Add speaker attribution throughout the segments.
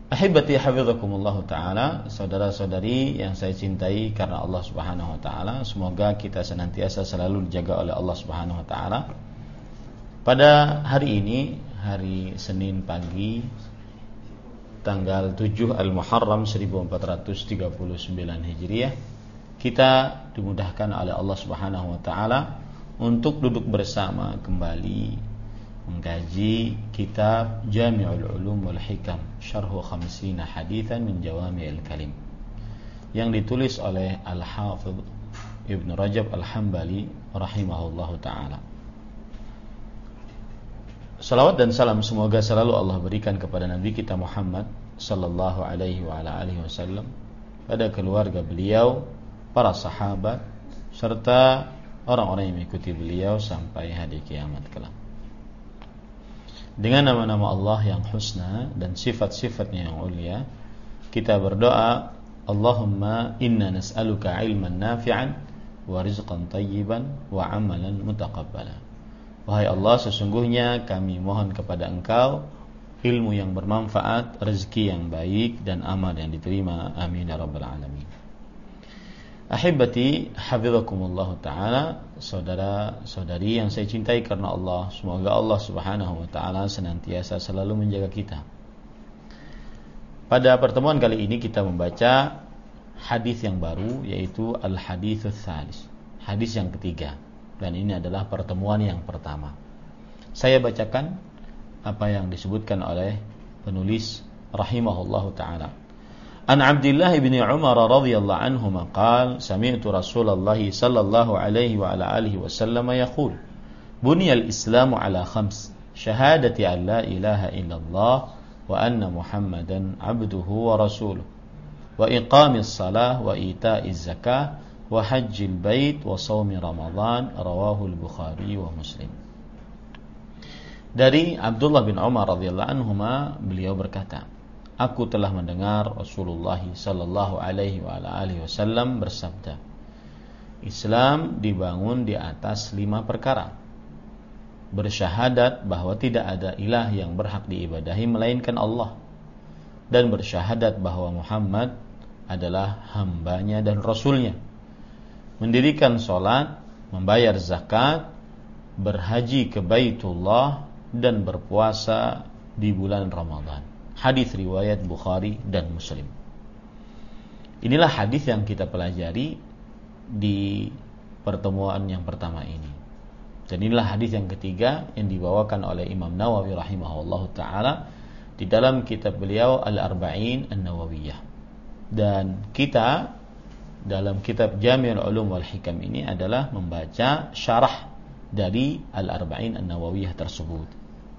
Speaker 1: Ahibati hafizakumullah ta'ala, saudara-saudari yang saya cintai karena Allah Subhanahu wa ta'ala, semoga kita senantiasa selalu dijaga oleh Allah Subhanahu wa ta'ala. Pada hari ini, hari Senin pagi, tanggal 7 Al-Muharram 1439 Hijriah, kita dimudahkan oleh Allah Subhanahu wa ta'ala untuk duduk bersama kembali mengkaji kitab Jami'ul Ulum wal Hikam Syarhu Khamsina Hadithan min Jawami'il Kalim yang ditulis oleh Al-Hafidh Ibn Rajab Al-Hambali rahimahullahu ta'ala. Salawat dan salam semoga selalu Allah berikan kepada Nabi kita Muhammad sallallahu alaihi wa ala alihi wasallam, pada keluarga beliau, para sahabat, serta orang-orang yang mengikuti beliau sampai hari kiamat kelak. Dengan nama-nama Allah yang husna dan sifat-sifatnya yang ulia, kita berdoa, Allahumma inna nas'aluka ilman nafi'an wa rizqan tayyiban wa amalan mutaqabbala. Wahai Allah, sesungguhnya kami mohon kepada Engkau ilmu yang bermanfaat, rezeki yang baik, dan amal yang diterima. Amin ya rabbal alamin. Ahibati hafizakumullah ta'ala, saudara-saudari yang saya cintai karena Allah, semoga Allah Subhanahu wa ta'ala senantiasa selalu menjaga kita. Pada pertemuan kali ini kita membaca hadis yang baru, yaitu Al-Haditsus Tsalis, hadis yang ketiga, dan ini adalah pertemuan yang pertama. Saya bacakan apa yang disebutkan oleh penulis rahimahullahu ta'ala. An Abdullah bin Umar radhiyallahu anhuma qala sami'tu Rasulullah sallallahu alaihi wa ala alihi wasallam yaqul buniyal Islamu ala khams syahadati an la ilaha illallah wa anna Muhammadan abduhu wa rasuluhu wa iqamis shalah wa ita'iz zakah wa hajjil bait wa shaumi ramadan, rawahu al-Bukhari wa Muslim. Dari Abdullah bin Umar radhiyallahu anhuma, beliau berkata, aku telah mendengar Rasulullah sallallahu alaihi wa alihi wasallam bersabda, Islam dibangun di atas 5 perkara. Bersyahadat bahwa tidak ada ilah yang berhak diibadahi melainkan Allah, dan bersyahadat bahwa Muhammad adalah hambanya dan rasulnya. Mendirikan salat, membayar zakat, berhaji ke Baitullah, dan berpuasa di bulan Ramadan. Hadis riwayat Bukhari dan Muslim. Inilah hadis yang kita pelajari di pertemuan yang pertama ini. Dan inilah hadis yang ketiga yang dibawakan oleh Imam Nawawi rahimahullahu ta'ala di dalam kitab beliau Al-Arba'in An-Nawawiyah. Dan kita dalam kitab Jami'ul Ulum wal Hikam ini adalah membaca syarah dari Al-Arba'in An-Nawawiyah tersebut.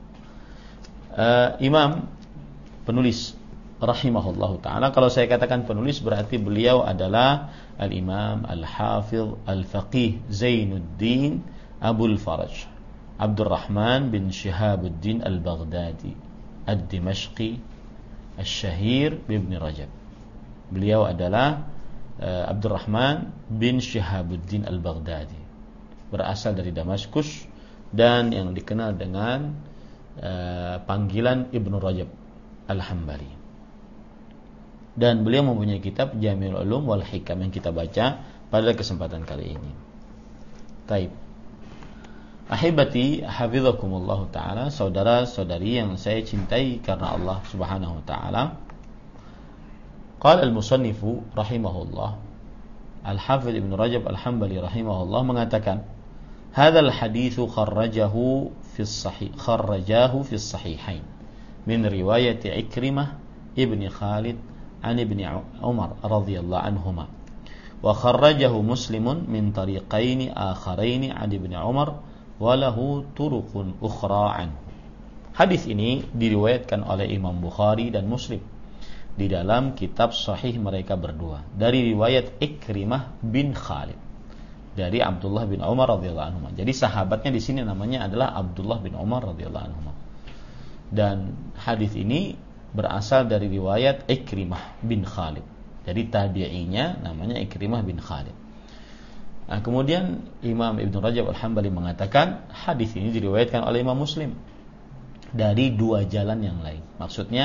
Speaker 1: Imam penulis rahimahullahu ta'ala, kalau saya katakan penulis berarti beliau adalah Al-Imam Al-Hafidh Al-Faqih Zainuddin Abul Faraj Abdurrahman bin Shihabuddin Al-Baghdadi Ad-Dimashqi Al-Shahir Ibn Rajab. Beliau adalah Abdurrahman bin Shihabuddin Al-Baghdadi, berasal dari Damaskus dan yang dikenal dengan panggilan Ibn Rajab Al-Hambali. Dan beliau mempunyai kitab Jami'ul Ulum wal Hikam yang kita baca pada kesempatan kali ini. Taib. Ahibati hafizakumullah ta'ala, saudara-saudari yang saya cintai karena Allah Subhanahu wa ta'ala. Qala al-musannifu rahimahullah, Al-Hafidh Ibn Rajab Al-Hambali rahimahullah mengatakan, hadzal haditsu kharrajahu fi as-sahihain min riwayat Ikrimah ibni Khalid an ibni Umar radhiyallahu anhuma wa kharrajahu Muslimun min tariqaini akharaini an ibni Umar wa lahu turuqun ukhra anhu. Hadis ini diriwayatkan oleh Imam Bukhari dan Muslim di dalam kitab sahih mereka berdua dari riwayat Ikrimah bin Khalid dari Abdullah bin Umar radhiyallahu anhu. Jadi sahabatnya di sini namanya adalah Abdullah bin Umar radhiyallahu anhu. Dan hadis ini berasal dari riwayat Ikrimah bin Khalid. Jadi tabi'inya namanya Ikrimah bin Khalid. Nah, kemudian Imam Ibn Rajab Al-Hambali mengatakan hadis ini diriwayatkan oleh Imam Muslim dari 2 jalan yang lain. Maksudnya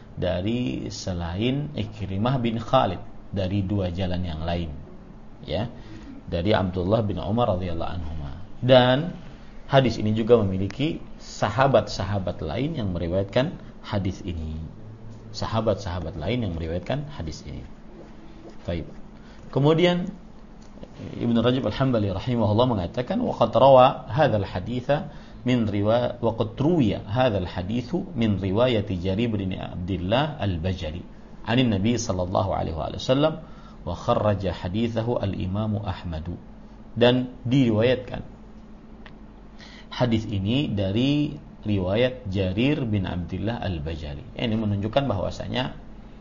Speaker 1: dari selain Ikrimah bin Khalid, dari dua jalan yang lain, ya, dari Abdullah bin Umar radhiyallahu anhuma. Dan hadis ini juga memiliki sahabat-sahabat lain yang meriwayatkan hadis ini. Sahabat-sahabat lain yang meriwayatkan hadis ini. Baik. Kemudian Ibnu Rajab Al-Hambali rahimahullah mengatakan waqad rawa hadzal haditsa min riwayat waqad ruwiya hadzal haditsu min riwayat Jarir bin Abdullah Al-Bajali 'an Nabi sallallahu alaihi wasallam wa kharraja haditsahu al-Imam Ahmad. Dan diriwayatkan hadis ini dari riwayat Jarir bin Abdullah Al-Bajali. Ini menunjukkan bahwasanya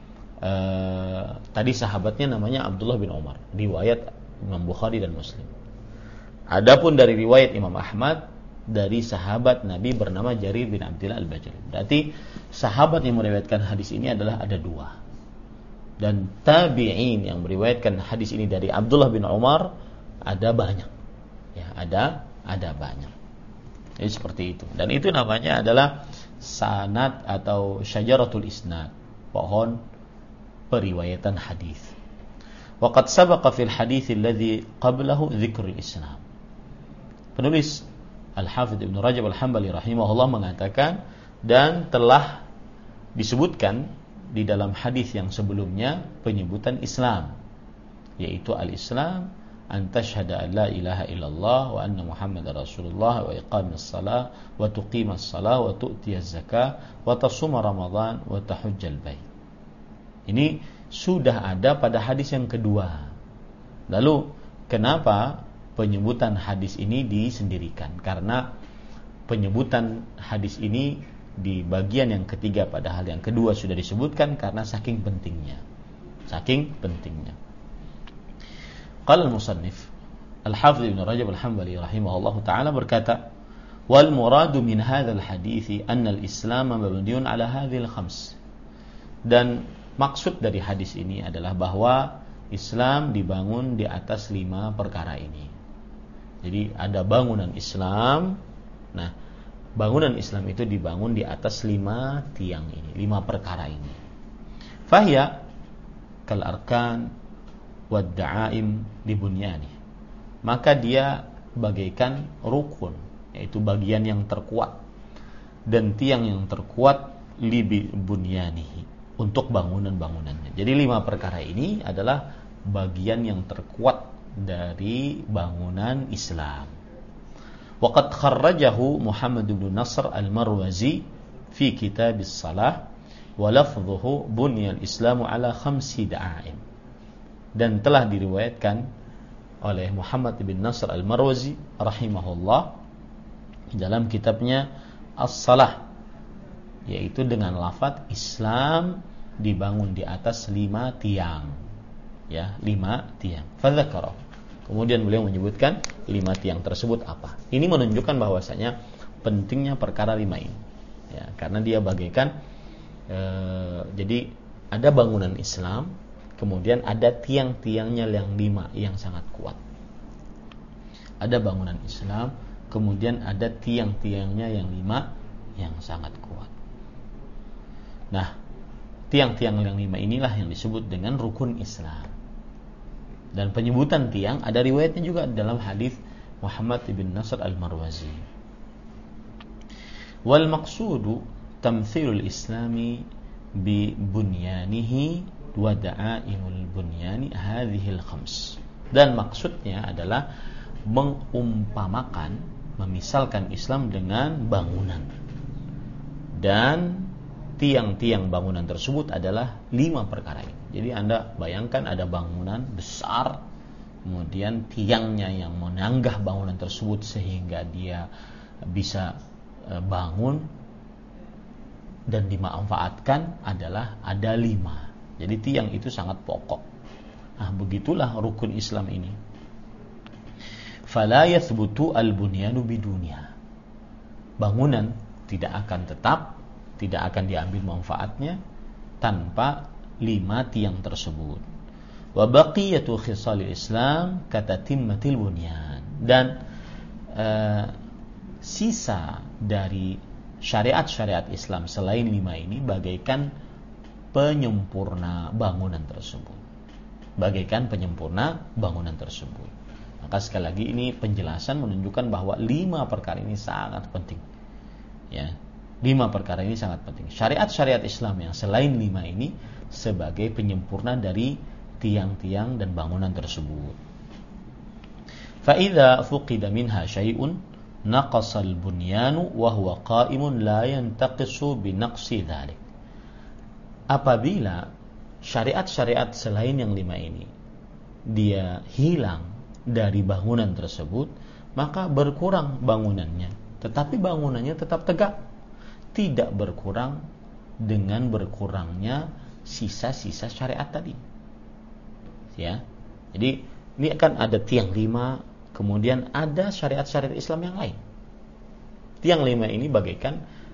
Speaker 1: tadi sahabatnya namanya Abdullah bin Umar, riwayat Imam Bukhari dan Muslim. Adapun dari riwayat Imam Ahmad dari sahabat Nabi bernama Jarir bin Abdullah Al-Bajali. Berarti sahabat yang meriwayatkan hadis ini adalah ada dua. Dan tabi'in yang meriwayatkan hadis ini dari Abdullah bin Umar ada banyak. Ya, ada banyak. Jadi seperti itu. Dan itu namanya adalah sanad atau syajaratul isnad, pohon periwayatan hadis. Waqad sabaqa fil hadits alladhi qablahu dzikrul Islam. Penulis Al-Hafidz Ibnu Rajab Al-Hambali rahimahullah mengatakan, dan telah disebutkan di dalam hadis yang sebelumnya penyebutan Islam, yaitu al-Islam an tashhada an la ilaha illallah wa anna Muhammadar Rasulullah wa iqamis shalah wa tuqimas shalah wa tu'tiyaz zakah wa tasuma Ramadan wa tahujjal bait. Ini sudah ada pada hadis yang kedua. Lalu kenapa penyebutan hadis ini disendirikan? Karena penyebutan hadis ini di bagian yang ketiga pada hal yang kedua sudah disebutkan karena saking pentingnya. Qala al-musannif Al-Hafidz Ibnu Rajab Al-Hambali rahimahullahu taala berkata, wal muradu min hadzal hadithi anna al-Islam mabniun ala hadhil khams. Dan maksud dari hadis ini adalah bahwa Islam dibangun di atas 5 perkara ini. Jadi ada bangunan Islam. Nah, bangunan Islam itu dibangun di atas 5 tiang ini, 5 perkara ini. Fahiya kal arkan wad da'aim li bunyani. Maka dia bagaikan rukun, yaitu bagian yang terkuat, dan tiang yang terkuat li bunyanihi, untuk bangunan-bangunannya. Jadi 5 perkara ini adalah bagian yang terkuat dari bangunan Islam. Waqad kharrajahu Muhammad bin Nasr Al-Marwazi fi kitab as-salah wa lafdhuhu bunyal Islamu ala 5 da'aim. Dan telah diriwayatkan oleh Muhammad bin Nasr Al-Marwazi rahimahullah dalam kitabnya As-Salah, yaitu dengan lafaz Islam dibangun di atas 5 tiang. Ya, 5 tiang. Fadzakara. Kemudian beliau menyebutkan 5 tiang tersebut apa. Ini menunjukkan bahwasanya pentingnya perkara 5 ini. Ya, karena dia bagaikan jadi ada bangunan Islam, kemudian ada tiang-tiangnya yang 5 yang sangat kuat. Ada bangunan Islam, kemudian ada tiang-tiangnya yang 5 yang sangat kuat. Nah, tiang-tiang yang 5 inilah yang disebut dengan rukun Islam. Dan penyebutan tiang ada riwayatnya juga dalam hadis Muhammad bin Nasr Al-Marwazi. Wal maqsudu tamthilul islami bi bunyanihi wa da'aimul bunyani hadhil khams. Dan maksudnya adalah mengumpamakan, memisalkan Islam dengan bangunan. Dan tiang-tiang bangunan tersebut adalah 5 perkara ini. Jadi Anda bayangkan ada bangunan besar, kemudian tiangnya yang menanggah bangunan tersebut sehingga dia bisa bangun dan dimanfaatkan adalah ada 5. Jadi tiang itu sangat pokok. Nah, begitulah rukun Islam ini. Fala yathbutu al-bunyanu bidunya. Bangunan tidak akan tetap, tidak akan diambil manfaatnya tanpa 5 tiang tersebut. Wa baqiyatu khisalil Islam katatimmatil bunyan. Dan sisa dari syariat-syariat Islam selain 5 ini bagaikan penyempurna bangunan tersebut. Bagaikan penyempurna bangunan tersebut. Maka sekali lagi ini penjelasan menunjukkan bahwa 5 perkara ini sangat penting. Ya, 5 perkara ini sangat penting. Syariat-syariat Islam yang selain 5 ini sebagai penyempurna dari tiang-tiang dan bangunan tersebut. Fa'idha fuqida minha syai'un naqasal bunyanu wa huwa qa'imun la yantaqisu binaqsi dhalik. Apabila syariat-syariat selain yang 5 ini dia hilang dari bangunan tersebut, maka berkurang bangunannya, tetapi bangunannya tetap tegak, tidak berkurang dengan berkurangnya sisa-sisa syariat tadi. Ya, jadi ini akan ada tiang 5, kemudian ada syariat-syariat Islam yang lain. Tiang 5 ini bagaikan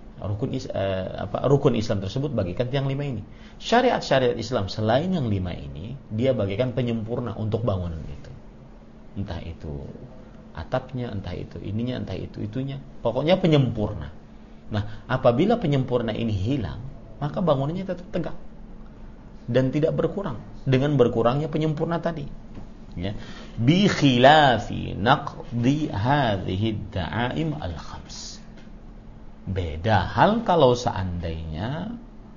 Speaker 1: rukun Islam tersebut bagaikan tiang 5 ini. Syariat-syariat Islam selain yang 5 ini, dia bagaikan penyempurna untuk bangunan itu. Entah itu atapnya, entah itu ininya, entah itu itunya, pokoknya penyempurna. Nah, apabila penyempurna ini hilang, maka bangunannya tetap tegak dan tidak berkurang dengan berkurangnya penyempurna tadi. Ya, bi khilafi naqdi hadhihi ad-da'aim al-khams. Beda hal kalau seandainya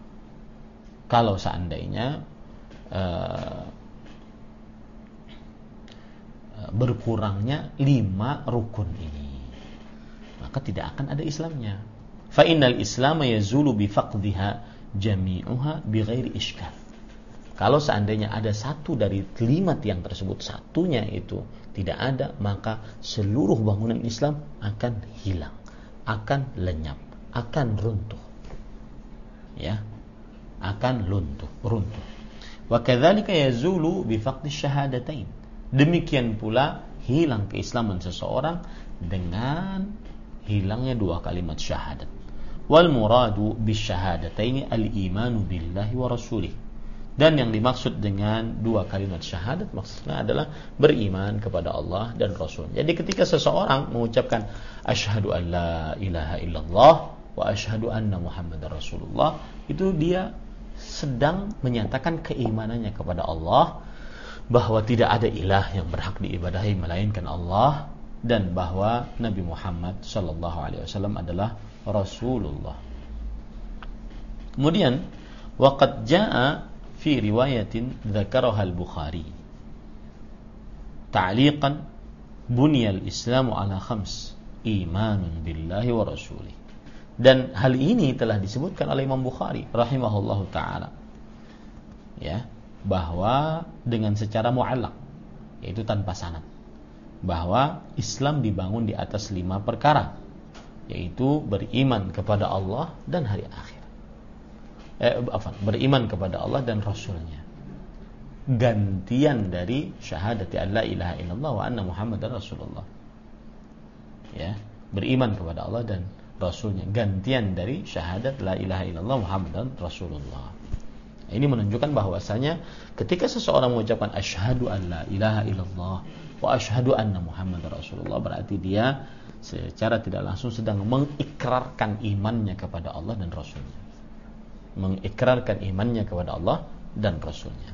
Speaker 1: berkurangnya 5 rukun ini, maka tidak akan ada Islamnya. Fa innal Islam yazulu bi faqdiha jami'uha bighairi iskal. Kalau seandainya ada satu dari 5 tiang tersebut, satunya itu tidak ada, maka seluruh bangunan Islam akan hilang, akan lenyap, akan runtuh. Ya, akan runtuh. Wa kadzalika yazulu bi faqdi syahadatain. Demikian pula hilang keislaman seseorang dengan hilangnya 2 kalimat syahadat. Wal muradu bisyahadataini al-imanu billahi wa rasulih. Dan yang dimaksud dengan 2 kalimat syahadat maksudnya adalah beriman kepada Allah dan Rasul. Jadi ketika seseorang mengucapkan asyhadu an la ilaha illallah wa asyhadu anna muhammadar rasulullah, itu dia sedang menyatakan keimanannya kepada Allah, bahwa tidak ada ilah yang berhak diibadahi melainkan Allah, dan bahwa Nabi Muhammad SAW adalah Rasulullah. Kemudian waqad jaa fi riwayatin dzakaraha al-Bukhari ta'liqan bunyal Islamu ala 5 imanun billahi wa rasulih. Dan hal ini telah disebutkan oleh Imam Bukhari rahimahullahu taala, ya, bahwa dengan secara mu'allaq, yaitu tanpa sanad, bahwa Islam dibangun di atas 5 perkara, yaitu beriman kepada Allah dan hari akhir, beriman kepada Allah dan Rasulnya, gantian dari syahadati an la ilaha illallah wa anna muhammadar rasulullah. Ya, beriman kepada Allah dan Rasulnya, gantian dari syahadat la ilaha illallah muhammadar rasulullah. Ini menunjukkan bahwasanya ketika seseorang mengucapkan asyhadu an la ilaha illallah wa asyhadu anna muhammadar rasulullah, berarti dia secara tidak langsung sedang mengikrarkan imannya kepada Allah dan Rasulnya. Mengikrarkan imannya kepada Allah dan Rasulnya.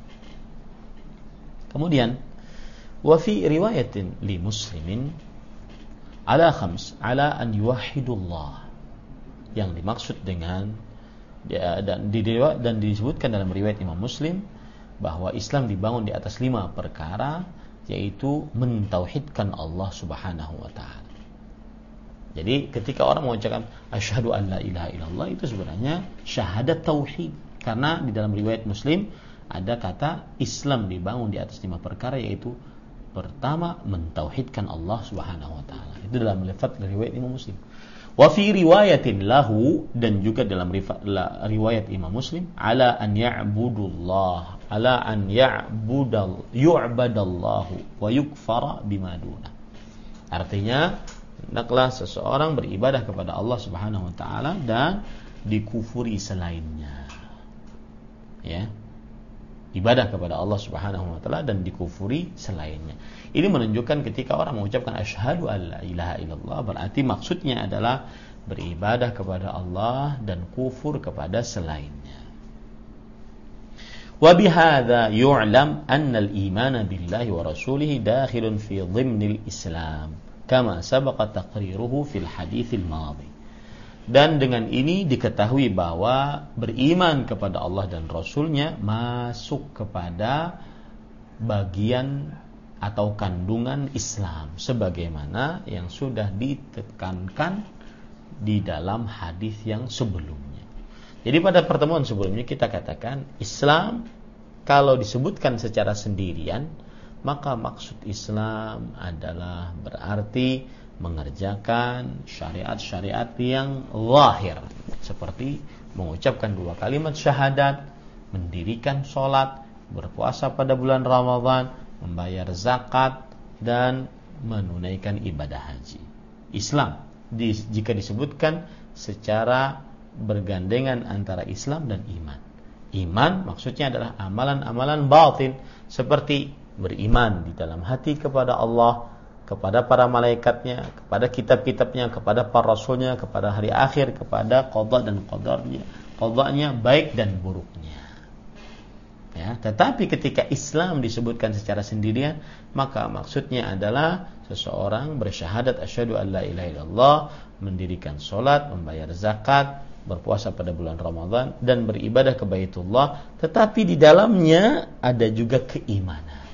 Speaker 1: Kemudian wa fi riwayatin li muslimin ala 5 ala an yuwahhidullah, yang dimaksud dengan dan disebutkan dalam riwayat Imam Muslim bahwa Islam dibangun di atas 5 perkara, yaitu mentauhidkan Allah Subhanahu wa taala. Jadi ketika orang mengucapkan asyhadu an la ilaha illallah, itu sebenarnya syahadat tauhid, karena di dalam riwayat Muslim ada kata Islam dibangun di atas 5 perkara, yaitu pertama mentauhidkan Allah Subhanahu wa taala. Itu dalam lafaz riwayat Imam Muslim. Wa fi riwayatin lahu, dan juga dalam riwayat Imam Muslim, ala an ya'budullah, ala an yu'badallahu wa yukfara bima duna. Artinya, hendaklah seseorang beribadah kepada Allah Subhanahu wa taala dan dikufuri selainnya. Ya. Ibadah kepada Allah Subhanahu wa taala dan dikufuri selainnya. Ini menunjukkan ketika orang mengucapkan asyhadu an la ilaha illallah, berarti maksudnya adalah beribadah kepada Allah dan kufur kepada selainnya. Wa bihadza yu'lam anna al-iman billahi wa rasulih dakhilun fi dhimnil Islam kama sabaqa taqriruhu fil haditsil madhi. Dan dengan ini diketahui bahwa beriman kepada Allah dan Rasulnya masuk kepada bagian atau kandungan Islam sebagaimana yang sudah ditekankan di dalam hadis yang sebelumnya. Jadi pada pertemuan sebelumnya kita katakan Islam kalau disebutkan secara sendirian, maka maksud Islam adalah berarti mengerjakan syariat-syariat yang zahir, seperti mengucapkan 2 kalimat syahadat, mendirikan sholat, berpuasa pada bulan Ramadan, membayar zakat, dan menunaikan ibadah haji. Islam jika disebutkan secara bergandengan antara Islam dan iman. Iman maksudnya adalah amalan-amalan batin, seperti beriman di dalam hati kepada Allah, kepada para malaikatnya, kepada kitab-kitabnya, kepada para rasulnya, kepada hari akhir, kepada qada dan qadanya baik dan buruknya. Ya, tetapi ketika Islam disebutkan secara sendirian, maka maksudnya adalah seseorang bersyahadat asyhadu an la ilaha illallah, mendirikan salat, membayar zakat, berpuasa pada bulan Ramadan, dan beribadah ke Baitullah, tetapi di dalamnya ada juga keimanan,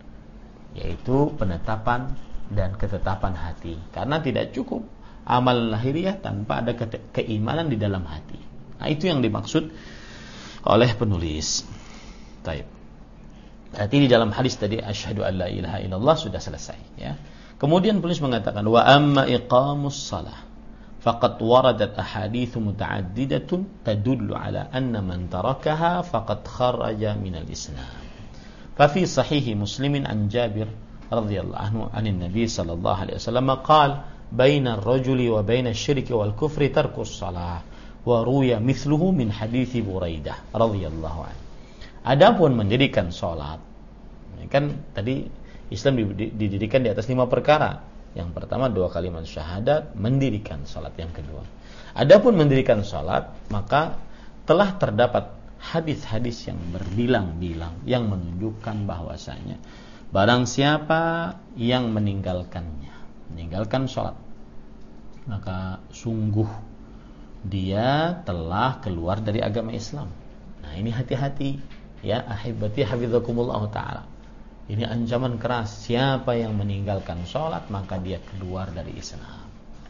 Speaker 1: yaitu penetapan dan ketetapan hati. Karena tidak cukup amal lahiriah tanpa ada keimanan di dalam hati. Nah, itu yang dimaksud oleh penulis. Baik. Berarti di dalam hadis tadi asyhadu an la ilaha illallah sudah selesai, ya. Kemudian penulis mengatakan wa amma iqamus shalah faqad waradat ahadits mutaaddidatun tadullu ala anna man tarakaha faqad kharaja minal Islam. Fa fi sahih Muslim an Jabir radhiyallahu anhu anin Nabi sallallahu alaihi wasallam qala baina ar-rajuli wa baina asy-syirki wal kufri tarkus shalah wa ruya mithluhu min hadits Buraidah radhiyallahu anhu. Adapun mendirikan sholat, kan tadi Islam didirikan di atas 5 perkara. Yang pertama 2 kalimat syahadat, mendirikan sholat. Yang kedua, adapun mendirikan sholat, maka telah terdapat hadis-hadis yang berbilang-bilang yang menunjukkan bahwasanya barang siapa yang meninggalkan sholat, maka sungguh dia telah keluar dari agama Islam. Nah, ini hati-hati. Ya, ahibati hafizakumullah ta'ala. Ini ancaman keras. Siapa yang meninggalkan sholat, maka dia keluar dari Islam.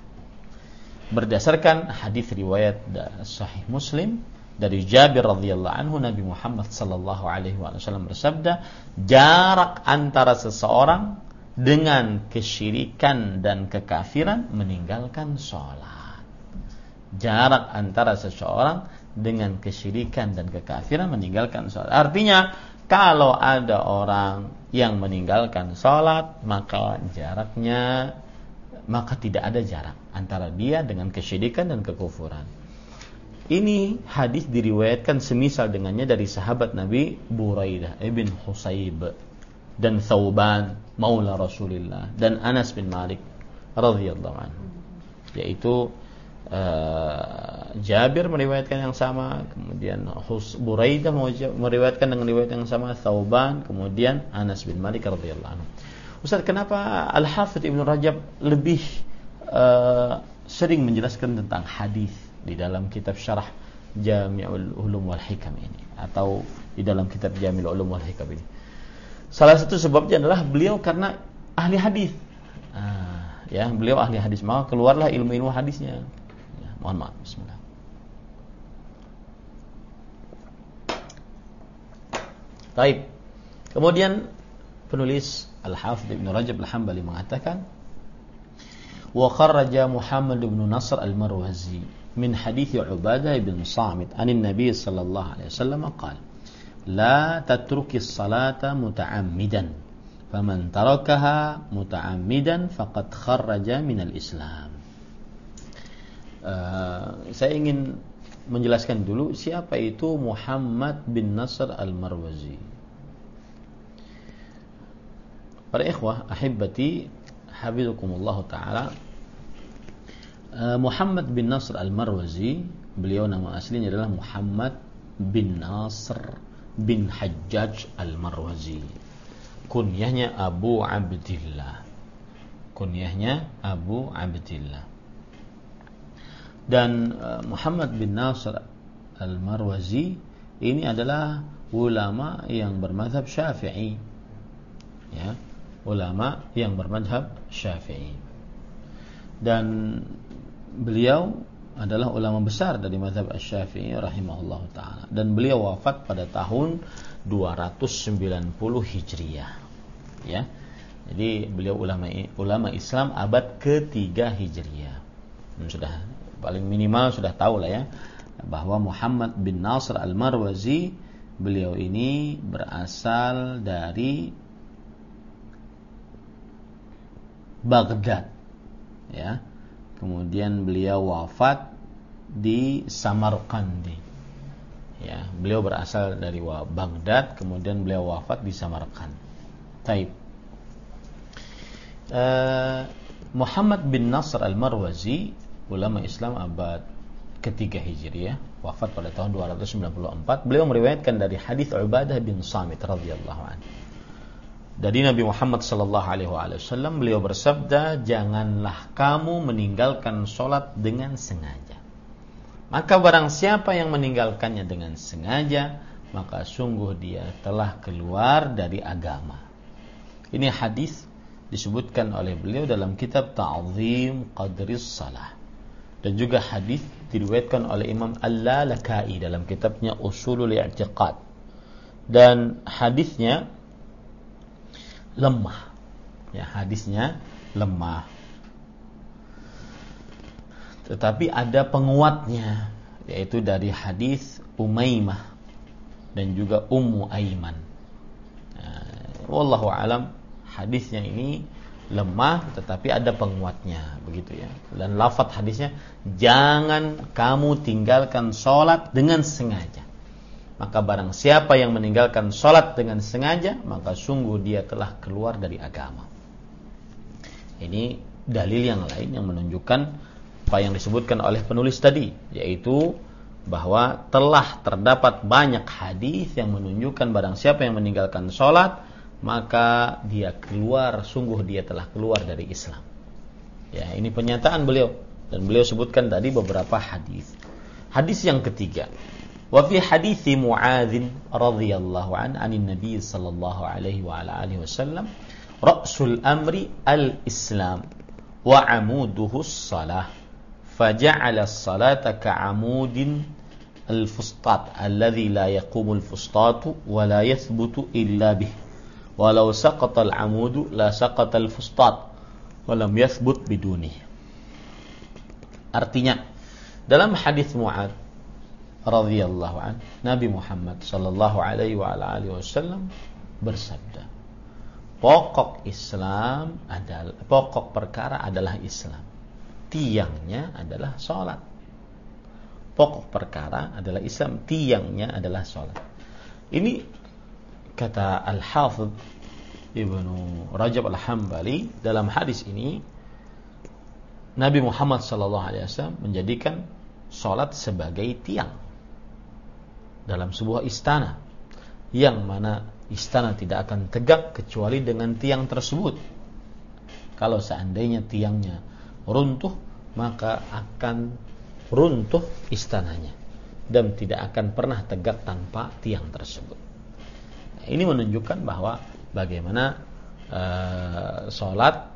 Speaker 1: Berdasarkan hadis riwayat Sahih Muslim dari Jabir radhiyallahu anhu, Nabi Muhammad sallallahu alaihi wasallam bersabda, jarak antara seseorang dengan kesyirikan dan kekafiran meninggalkan sholat. Jarak antara seseorang dengan kesyirikan dan kekafiran meninggalkan sholat. Artinya kalau ada orang yang meninggalkan sholat, maka tidak ada jarak antara dia dengan kesyirikan dan kekufuran. Ini hadis diriwayatkan semisal dengannya dari sahabat Nabi Buraidah ibn Husayb dan Thauban maula Rasulullah dan Anas bin Malik radhiyallahu anhu. Yaitu Jabir meriwayatkan yang sama, kemudian Buraidah meriwayatkan dengan riwayat yang sama, Thauban, kemudian Anas bin Malik radhiyallahu anhu. Ustaz, kenapa Al-Hafidz Ibnu Rajab lebih sering menjelaskan tentang hadis di dalam kitab Syarah Jami'ul Ulum wal Hikam ini, atau di dalam kitab Jami'ul Ulum wal Hikam ini? Salah satu sebabnya adalah beliau karena ahli hadis. Ya, beliau ahli hadis, maka keluarlah ilmu-ilmu hadisnya. Mohon maaf, bismillah. Baik. Kemudian penulis Al-Hafidz Ibnu Rajab Al-Hambali mengatakan, wa kharraja Muhammad bin Nasr Al-Marwazi min hadits Ubadah bin Samit anin Nabi sallallahu alaihi wasallam qala la tatruki as-salata muta'ammidan faman tarakaha muta'ammidan faqad kharraja minal Islam. Saya ingin menjelaskan dulu siapa itu Muhammad bin Nasr Al-Marwazi. Para ikhwah ahibati hafizakumullah ta'ala, Muhammad bin Nasr Al-Marwazi, beliau nama aslinya adalah Muhammad bin Nasr bin Hajjaj Al-Marwazi. Kunyahnya Abu Abdillah. Kunyahnya Abu Abdillah. Dan Muhammad bin Nasr Al-Marwazi ini adalah ulama yang bermadzhab Syafi'i. Ya, ulama yang bermadzhab Syafi'i. Dan beliau adalah ulama besar dari mazhab Asy-Syafi'i rahimahullahu taala, dan beliau wafat pada tahun 290 Hijriah. Ya. Jadi beliau ulama Islam abad ketiga Hijriah. Sudah paling minimal sudah tahu lah ya bahwa Muhammad bin Nasr Al-Marwazi, beliau ini berasal dari Baghdad. Ya. Kemudian beliau wafat di Samarkand. Ya, beliau berasal dari Baghdad, kemudian beliau wafat di Samarkand. Taib. Muhammad bin Nasr Al-Marwazi, ulama Islam abad ketiga Hijriah, wafat pada tahun 294. Beliau meriwayatkan dari hadis Ubadah bin Samit radhiyallahu anhu. Dari Nabi Muhammad sallallahu alaihi wasallam, beliau bersabda, "Janganlah kamu meninggalkan salat dengan sengaja. Maka barang siapa yang meninggalkannya dengan sengaja, maka sungguh dia telah keluar dari agama." Ini hadis disebutkan oleh beliau dalam kitab Ta'zim Qadris Salah. Dan juga hadis diriwayatkan oleh Imam Al-Lalaka'i dalam kitabnya Ushulul I'tiqad. Dan hadisnya lemah. Ya, hadisnya lemah. Tetapi ada penguatnya, yaitu dari hadis Umaymah dan juga Ummu Aiman. Wallahu alam, hadisnya ini lemah tetapi ada penguatnya, begitu ya. Dan lafaz hadisnya, jangan kamu tinggalkan salat dengan sengaja. Maka barang siapa yang meninggalkan salat dengan sengaja, maka sungguh dia telah keluar dari agama. Ini dalil yang lain yang menunjukkan apa yang disebutkan oleh penulis tadi, yaitu bahwa telah terdapat banyak hadis yang menunjukkan barang siapa yang meninggalkan salat, maka dia keluar, sungguh dia telah keluar dari Islam. Ya, ini pernyataan beliau, dan beliau sebutkan tadi beberapa hadis. Hadis yang ketiga, wa fi hadits Muadz radhiyallahu anin Nabi sallallahu alaihi wa ala alihi wasallam, ra'sul amri al-Islam wa 'amuduhu as-salah, faja'ala as-salata ka'amudin al-fustat alladhi la yaqumu al-fustatu wa la yathbutu illa bih, walau saqata al-'amudu la saqata al-fustat wa lam yathbut biduni. Artinya, dalam hadis Muadz radhiyallahu an, Nabi Muhammad sallallahu alaihi wa ala alihi wasallam bersabda, pokok perkara adalah Islam, tiangnya adalah salat. Pokok perkara adalah Islam, tiangnya adalah salat. Ini kata Al-Hafidh Ibnu Rajab Al-Hambali, dalam hadis ini Nabi Muhammad sallallahu alaihi wasallam menjadikan salat sebagai tiang dalam sebuah istana, yang mana istana tidak akan tegak kecuali dengan tiang tersebut. Kalau seandainya tiangnya runtuh, maka akan runtuh istananya dan tidak akan pernah tegak tanpa tiang tersebut. Nah, ini menunjukkan bahwa bagaimana salat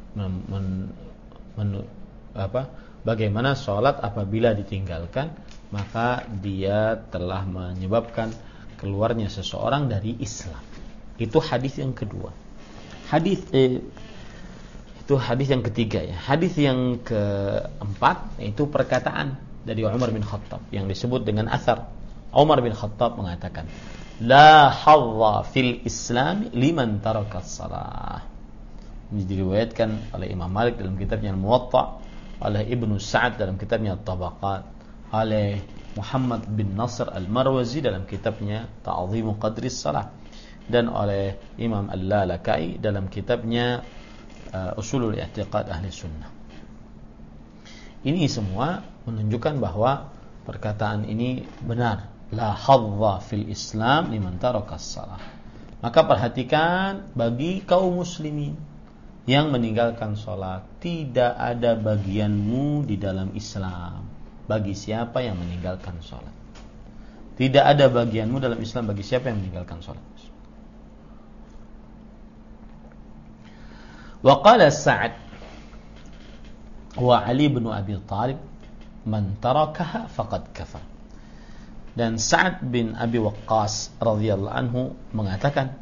Speaker 1: bagaimana salat apabila ditinggalkan, maka dia telah menyebabkan keluarnya seseorang dari Islam. Itu hadis yang kedua. Itu hadis yang ketiga ya. Hadis yang keempat itu perkataan dari Umar bin Khattab yang disebut dengan athar. Umar bin Khattab mengatakan, la hadza fil Islam liman taraka as-salah. Ini diriwayatkan oleh Imam Malik dalam kitabnya Al-Muwatta, oleh Ibnu Sa'ad dalam kitabnya At-Tabaqat, oleh Muhammad bin Nasr Al-Marwazi dalam kitabnya Ta'zimu Qadris Salah, dan oleh Imam Al-Lalaka'i dalam kitabnya Ushulul I'tiqad Ahli Sunnah. Ini semua menunjukkan bahwa perkataan ini benar, La hadza fil Islam liman taraka shalah. Maka perhatikan, bagi kaum muslimin yang meninggalkan sholat, tidak ada bagianmu di dalam Islam bagi siapa yang meninggalkan sholat. Tidak ada bagianmu dalam Islam bagi siapa yang meninggalkan sholat. Wa qala Sa'ad wa Ali bin Abi Thalib, man tarakaha faqad kafar. Dan Sa'ad bin Abi Waqqas radhiyallahu anhu mengatakan,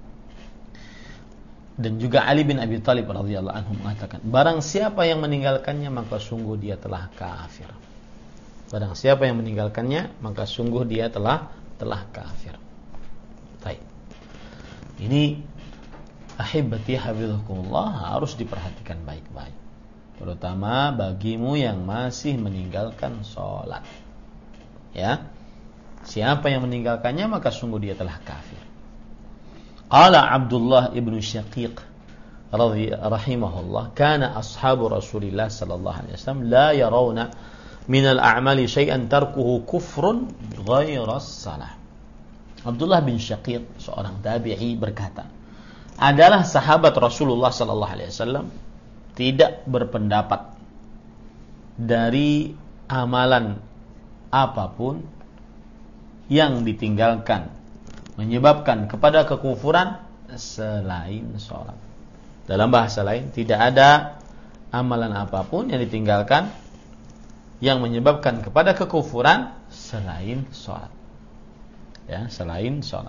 Speaker 1: dan juga Ali bin Abi Thalib radhiyallahu anhu mengatakan, barang siapa yang meninggalkannya maka sungguh dia telah kafir. Barang siapa yang meninggalkannya maka sungguh dia telah kafir. Baik. Ini ahibati hafizakumullah harus diperhatikan baik-baik. Terutama bagimu yang masih meninggalkan sholat. Ya. Siapa yang meninggalkannya maka sungguh dia telah kafir. Qala Abdullah ibn Syaqiq rahimahullah, kana ashabu Rasulillah sallallahu alaihi wasallam la yarawna min al-a'mali syai'an tarkuhu kufrun ghairu as-salah. Abdullah bin Syaqiq, seorang tabi'i, berkata, adalah sahabat Rasulullah sallallahu alaihi wasallam tidak berpendapat dari amalan apapun yang ditinggalkan menyebabkan kepada kekufuran selain sholat. Dalam bahasa lain, tidak ada amalan apapun yang ditinggalkan yang menyebabkan kepada kekufuran selain sholat. Ya, selain sholat.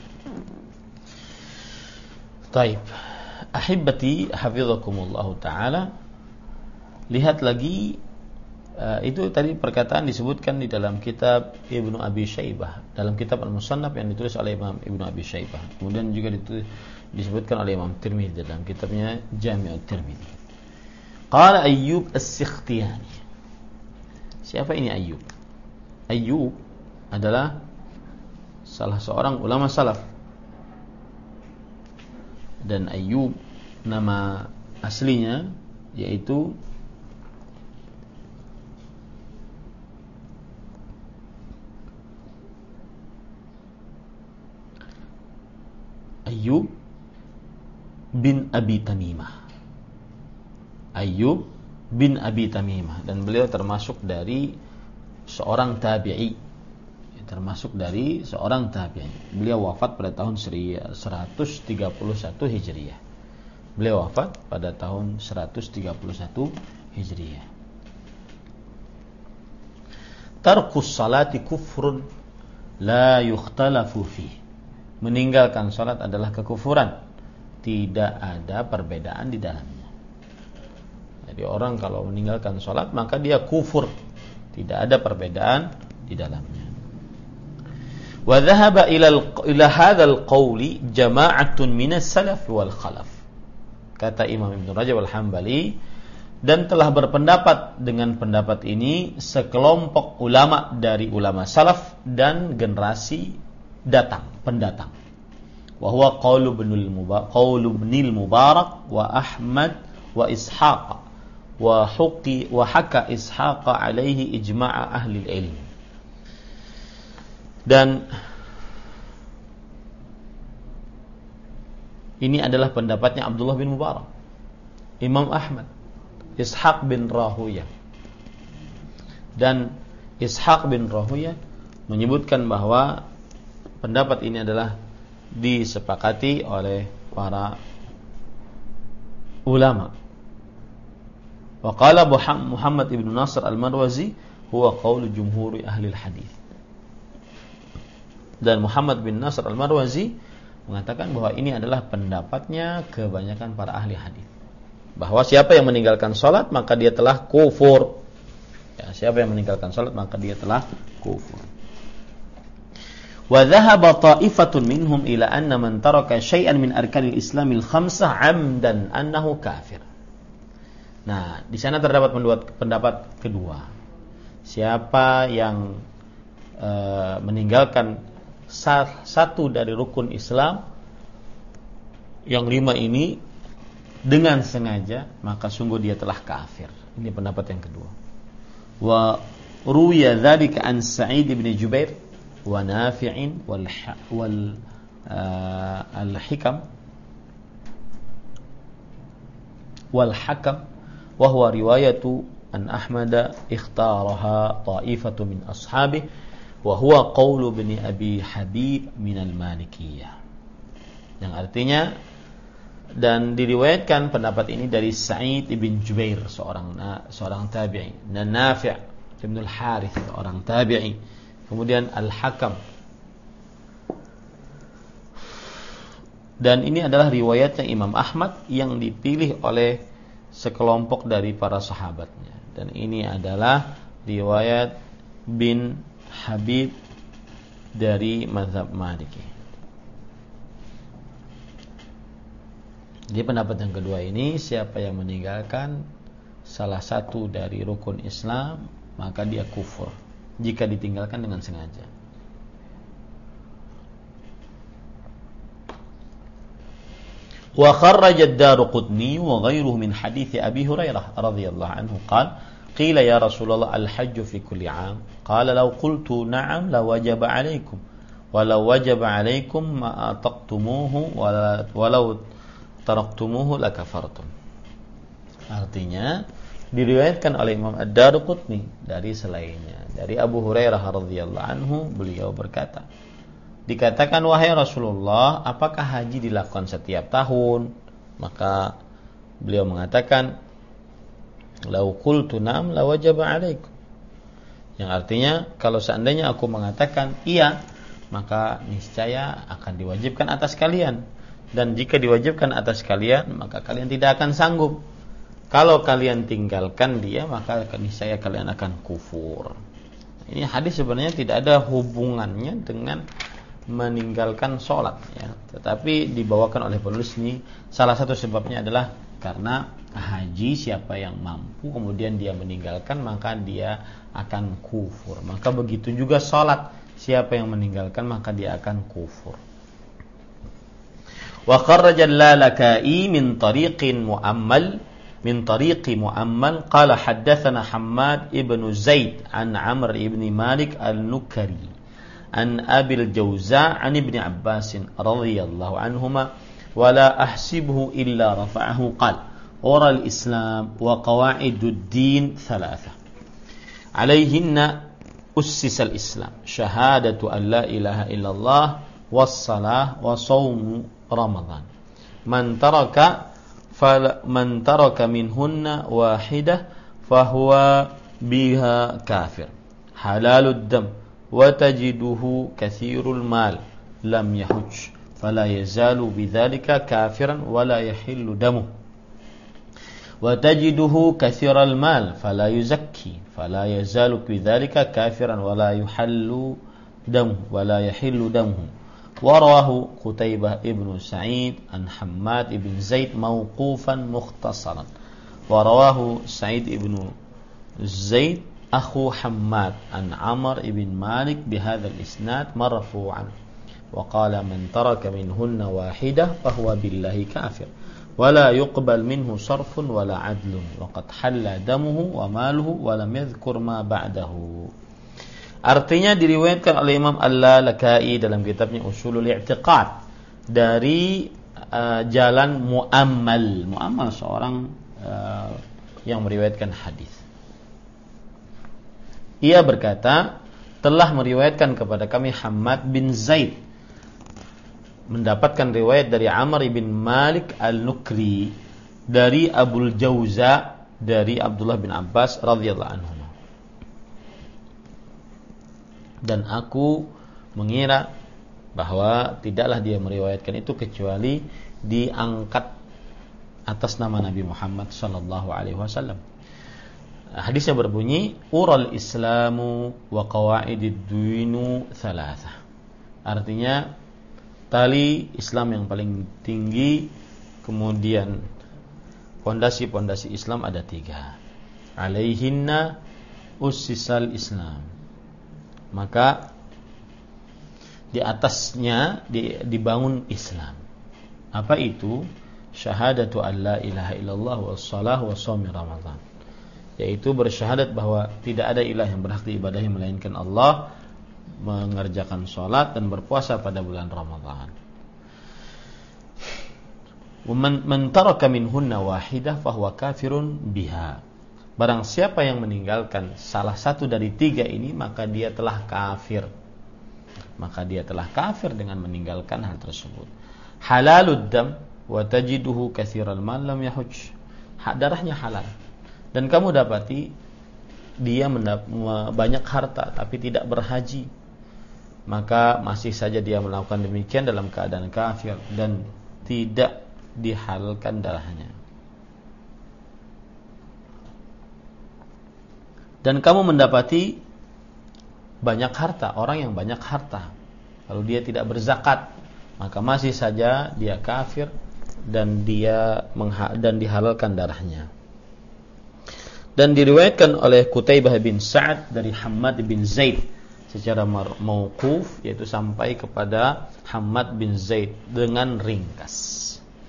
Speaker 1: Taib. Ahibati hafizakumullahu ta'ala. Lihat lagi, itu tadi perkataan disebutkan di dalam kitab Ibnu Abi Syaibah, dalam kitab Al-Musannaf yang ditulis oleh Imam Ibnu Abi Syaibah. Kemudian juga disebutkan oleh Imam Tirmidzi dalam kitabnya Jami' At-Tirmidzi. Qala Ayyub As-Sikhtiyani. Siapa ini Ayyub? Ayyub adalah salah seorang ulama salaf. Dan Ayyub nama aslinya yaitu Ayyub bin Abi Tamimah. Ayyub bin Abi Tamimah, dan beliau termasuk dari seorang tabi'i. Beliau wafat pada tahun 131 Hijriah. Beliau wafat pada tahun 131 Hijriah. Tarkus salati kufrun la yukhtalafu fihi. Meninggalkan salat adalah kekufuran, tidak ada perbedaan di dalamnya. Jadi orang kalau meninggalkan salat maka dia kufur, tidak ada perbedaan di dalamnya. Wa dhahaba ila hadzal qawli jama'atun minas salaf wal khalaf. Kata Imam Ibnu Rajab Al-Hambali, dan telah berpendapat dengan pendapat ini sekelompok ulama dari ulama salaf dan generasi pendatang. Wa huwa qaulu ibnil Mubarak wa Ahmad wa Ishaq wa haka Ishaq alaihi ijma'a ahli ilm. Dan ini adalah pendapatnya Abdullah bin Mubarak, Imam Ahmad, Ishaq bin Rahuyah. Dan Ishaq bin Rahuyah menyebutkan bahwa pendapat ini adalah disepakati oleh para ulama. Wa qala Muhammad ibn Nasr al-Marwazi huwa qaulu jumhuri ahli al-hadis. Dan Muhammad bin Nasr al-Marwazi mengatakan bahwa ini adalah pendapatnya kebanyakan para ahli hadis, bahwa siapa yang meninggalkan salat maka dia telah kufur. Ya, siapa yang meninggalkan salat maka dia telah kufur. Wa dhahaba ta'ifatun minhum ila anna man taraka syai'an min arkanil Islamil khamsah 'amdan annahu kafir. Nah, di sana terdapat pendapat kedua. Siapa yang meninggalkan satu dari rukun Islam yang 5 ini dengan sengaja, maka sungguh dia telah kafir. Ini pendapat yang kedua. Wa ruwiya dzalika an Sa'id bin Jubair wa Nafi'in wal al-Hikam wal Hakam wa huwa riwayatu an Ahmad ikhtaraha ta'ifatu min ashabihi wa huwa qawlu ibn Abi Habib min al-Malikiyah. Yang artinya, dan diriwayatkan pendapat ini dari Sa'id ibn Jubair, seorang tabi'i, dan Nafi' ibn al-Harith, seorang tabi'i, kemudian Al-Hakam. Dan ini adalah riwayatnya Imam Ahmad yang dipilih oleh sekelompok dari para sahabatnya. Dan ini adalah riwayat bin Habib dari mazhab Maliki. Di pendapat yang kedua ini, siapa yang meninggalkan salah satu dari rukun Islam, maka dia kufur jika ditinggalkan dengan sengaja. Wa kharraja ad-Darqutni wa ghayruhu min hadits Abi Hurairah radhiyallahu anhu qala qila ya Rasulullah al-hajj fi kulli 'am qala law qultu na'am la wajaba 'alaykum wa law wajaba 'alaykum ma ataqtumuhu wa law taraktumuhu lakafartum. Artinya diriwayatkan oleh Imam Ad-Darqutni dari selainnya, dari Abu Hurairah radhiyallahu anhu, beliau berkata, dikatakan wahai Rasulullah, apakah haji dilakukan setiap tahun? Maka beliau mengatakan, lau qultu na'am la wajaba 'alaikum. Yang artinya, kalau seandainya aku mengatakan iya, maka niscaya akan diwajibkan atas kalian. Dan jika diwajibkan atas kalian, maka kalian tidak akan sanggup. Kalau kalian tinggalkan dia, maka niscaya kalian akan kufur. Ini hadis sebenarnya tidak ada hubungannya dengan meninggalkan sholat, ya. Tetapi dibawakan oleh penulis ini, salah satu sebabnya adalah karena haji, siapa yang mampu kemudian dia meninggalkan, maka dia akan kufur. Maka begitu juga sholat, siapa yang meninggalkan, maka dia akan kufur. Wa kharraja al-Lalaka'i min tariqin mu'ammal qala haddatsana Hammad ibn Zaid an Amr ibn Malik al-Nukari an Abil Jawza an Ibn Abbas radhiyallahu anhuma wa la ahsibuhu illa rafa'ahu qala ura al-Islam wa qawa'idud din thalatha alayhinna ussisa al-Islam syahadatu an la ilaha illallah was-salah wa shaumu Ramadan. Man taraka minhunna wahidah fahuwa biha kafir. Halalud dam wa tajiduhu kathirul mal lam yahuj fala yazalu bidzalika kafiran wala yahillu damuh. Wa tajiduhu kathiral mal fala yuzakki fala yazalu bidzalika kafiran wala yuhallu damuh wala yahillu damuh. ورواه قتيبة ابن سعيد عن حماد بن زيد موقوفا مختصرا ورواه سعيد ابن زيد أخو حماد عن عمر بن مالك بهذا الإسناد مرفوعا وقال من ترك منهن واحدة فهو بالله كافر ولا يقبل منه صرف ولا عدل وقد حل دمه وماله ولم يذكر ما بعده. Artinya diriwayatkan oleh Imam Al-Lalaka'i dalam kitabnya Ushulul I'tiqad dari jalan Mu'ammal. Mu'ammal seorang yang meriwayatkan hadis. Ia berkata, telah meriwayatkan kepada kami Hammad bin Zaid, mendapatkan riwayat dari Amr bin Malik Al-Nukri dari Abul Jawza dari Abdullah bin Abbas radhiyallahu anhu. Dan aku mengira bahwa tidaklah dia meriwayatkan itu kecuali diangkat atas nama Nabi Muhammad sallallahu alaihi wasallam. Hadisnya berbunyi, ural islamu wa qawaidid duinu thalatha. Artinya tali Islam yang paling tinggi, kemudian pondasi-pondasi Islam ada 3. Alaihinna ussisal Islam. Maka di atasnya dibangun Islam. Apa itu? Syahadatu an la ilaha illallah was-salah wa shaumi Ramadan. Yaitu bersyahadat bahwa tidak ada ilah yang berhak diibadahi melainkan Allah, mengerjakan sholat dan berpuasa pada bulan Ramadan. Man taraka minhunna wahidah fahuwa kafirun biha. Barang siapa yang meninggalkan salah satu dari 3 ini, maka dia telah kafir. Maka dia telah kafir dengan meninggalkan hal tersebut. Halalud dam wa tajiduhu katsiran man lam yahuj. Darahnya halal. Dan kamu dapati dia banyak harta tapi tidak berhaji. Maka masih saja dia melakukan demikian dalam keadaan kafir dan tidak dihalalkan darahnya. Dan kamu mendapati banyak harta, orang yang banyak harta, lalu dia tidak berzakat, maka masih saja dia kafir dan dihalalkan darahnya. Dan diriwayatkan oleh Qutaibah bin Sa'ad dari Hammad bin Zaid secara mauquf, yaitu sampai kepada Hammad bin Zaid dengan ringkas.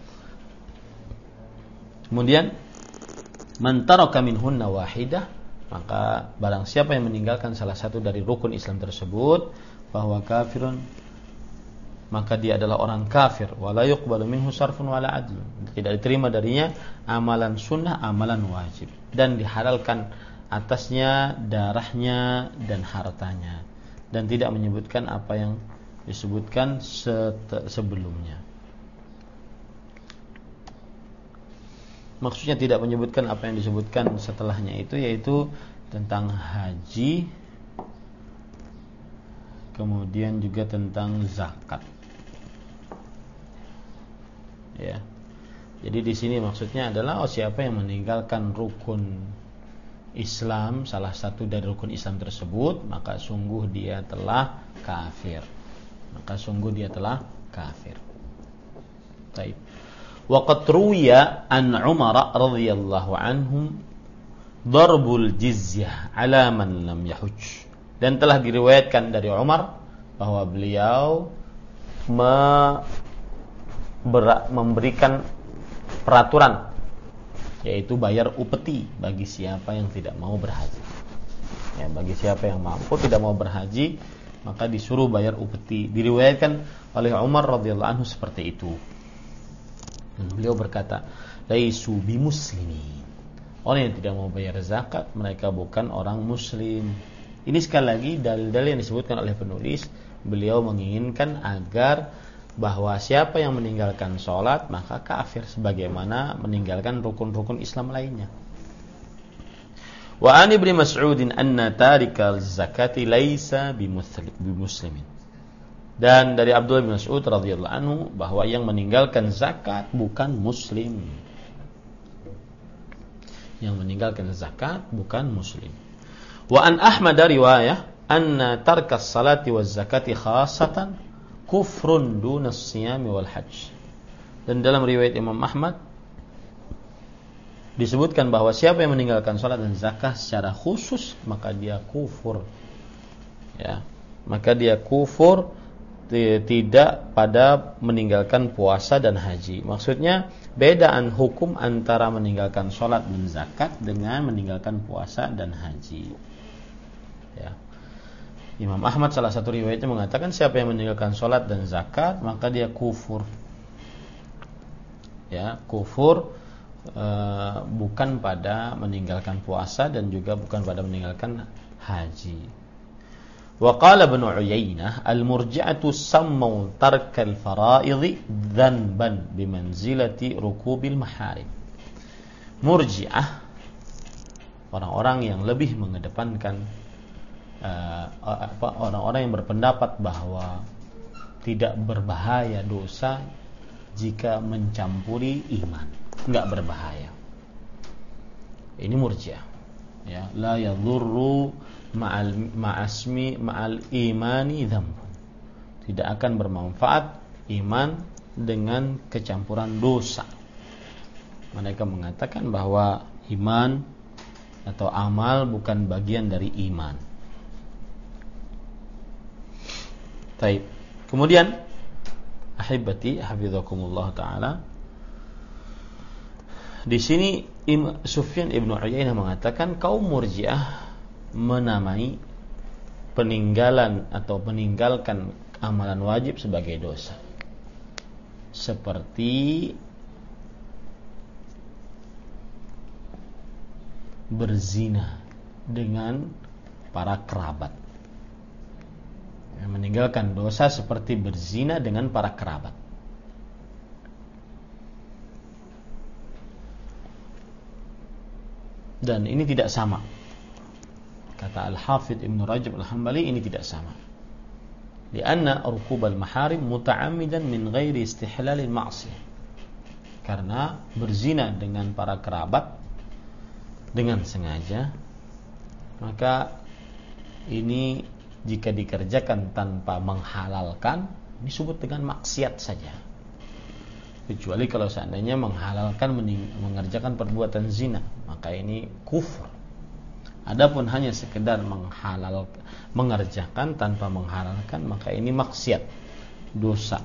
Speaker 1: Kemudian man taraka minhunna wahidah, maka barang siapa yang meninggalkan salah satu dari rukun Islam tersebut, bahwa kafirun, maka dia adalah orang kafir, wala yuqbalu minhu sarfun wala adl, tidak diterima darinya amalan sunnah, amalan wajib, dan dihalalkan atasnya darahnya dan hartanya, dan tidak menyebutkan apa yang disebutkan sebelumnya. Maksudnya tidak menyebutkan apa yang disebutkan setelahnya itu, yaitu tentang haji, kemudian juga tentang zakat. Ya. Jadi di sini maksudnya adalah siapa yang meninggalkan rukun Islam, salah satu dari rukun Islam tersebut, maka sungguh dia telah kafir. Baik. Waqad ruwiya an Umar radhiyallahu anhum darbul jizyah ala man lam yahuj. Dan telah diriwayatkan dari Umar bahwa beliau memberikan peraturan, yaitu bayar upeti bagi siapa yang tidak mau berhaji. Ya, bagi siapa yang mampu tidak mau berhaji, maka disuruh bayar upeti. Diriwayatkan oleh Umar radhiyallahu anhu seperti itu. Dan beliau berkata, laisu bimuslimin. Orang yang tidak mau bayar zakat, mereka bukan orang muslim. Ini sekali lagi dalil-dalil yang disebutkan oleh penulis. Beliau menginginkan agar bahwa siapa yang meninggalkan sholat maka kafir, sebagaimana meninggalkan rukun-rukun Islam lainnya. Wa an Ibnu Mas'ud anna tarikal zakati laisa bimuslimin. Dan dari Abdullah bin Mas'ud radhiyallahu anhu bahwa yang meninggalkan zakat bukan muslim. Yang meninggalkan zakat bukan muslim. Wa an Ahmad riwayah anna tarkas salati waz zakati khassatan kufrun dunas siyami wal hajj. Dan dalam riwayat Imam Ahmad disebutkan bahwa siapa yang meninggalkan salat dan zakat secara khusus maka dia kufur. Ya, maka dia kufur tidak pada meninggalkan puasa dan haji. Maksudnya bedaan hukum antara meninggalkan salat dan zakat dengan meninggalkan puasa dan haji. Ya. Imam Ahmad salah satu riwayatnya mengatakan siapa yang meninggalkan salat dan zakat maka dia kufur. Ya, kufur bukan pada meninggalkan puasa dan juga bukan pada meninggalkan haji. Wa qala Ibnu Uyainah al-murji'atu sammu tarkal fara'idhi dhanban bimanzilati rukubil maharim. Murji'ah, orang-orang yang lebih mengedepankan orang-orang yang berpendapat bahwa tidak berbahaya dosa jika mencampuri iman, enggak berbahaya. Ini Murji'ah. Ya, la yadhurru ma'al imani dzambun. Tidak akan bermanfaat iman dengan kecampuran dosa. Mereka mengatakan bahwa iman atau amal bukan bagian dari iman. Baik. Kemudian ahibati hafizakumullah taala, di sini Sufyan Ibnu Uyainah mengatakan kaum Murji'ah menamai peninggalan atau meninggalkan amalan wajib sebagai dosa, seperti berzina dengan para kerabat. Meninggalkan dosa seperti berzina dengan para kerabat. Dan ini tidak sama. Kata Al-Hafidh Ibn Rajab Al-Hambali, ini tidak sama. Lianna rukubal maharim muta'ammidan min ghairi istihlalil ma'siyah. Karena berzina dengan para kerabat dengan sengaja, maka ini jika dikerjakan tanpa menghalalkan disebut dengan maksiat saja. Kecuali kalau seandainya menghalalkan mengerjakan perbuatan zina, maka ini kufur. Adapun hanya sekedar mengerjakan tanpa menghalalkan, maka ini maksiat, dosa.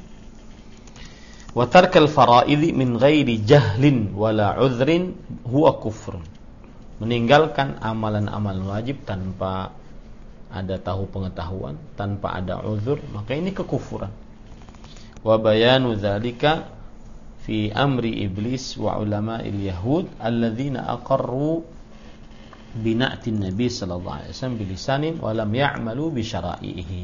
Speaker 1: Wa tarkal fara'idhi min ghairi jahlin wala 'udhrin huwa kufr. Meninggalkan amalan-amalan wajib tanpa ada tahu pengetahuan, tanpa ada uzur, maka ini kekufuran. Wa bayanu dzalika fi amri iblis wa ulama'il yahud alladzina aqarru bina'tin nabi sallallahu alaihi wasallam bilisanin wa lam ya'malu bi syara'ihi.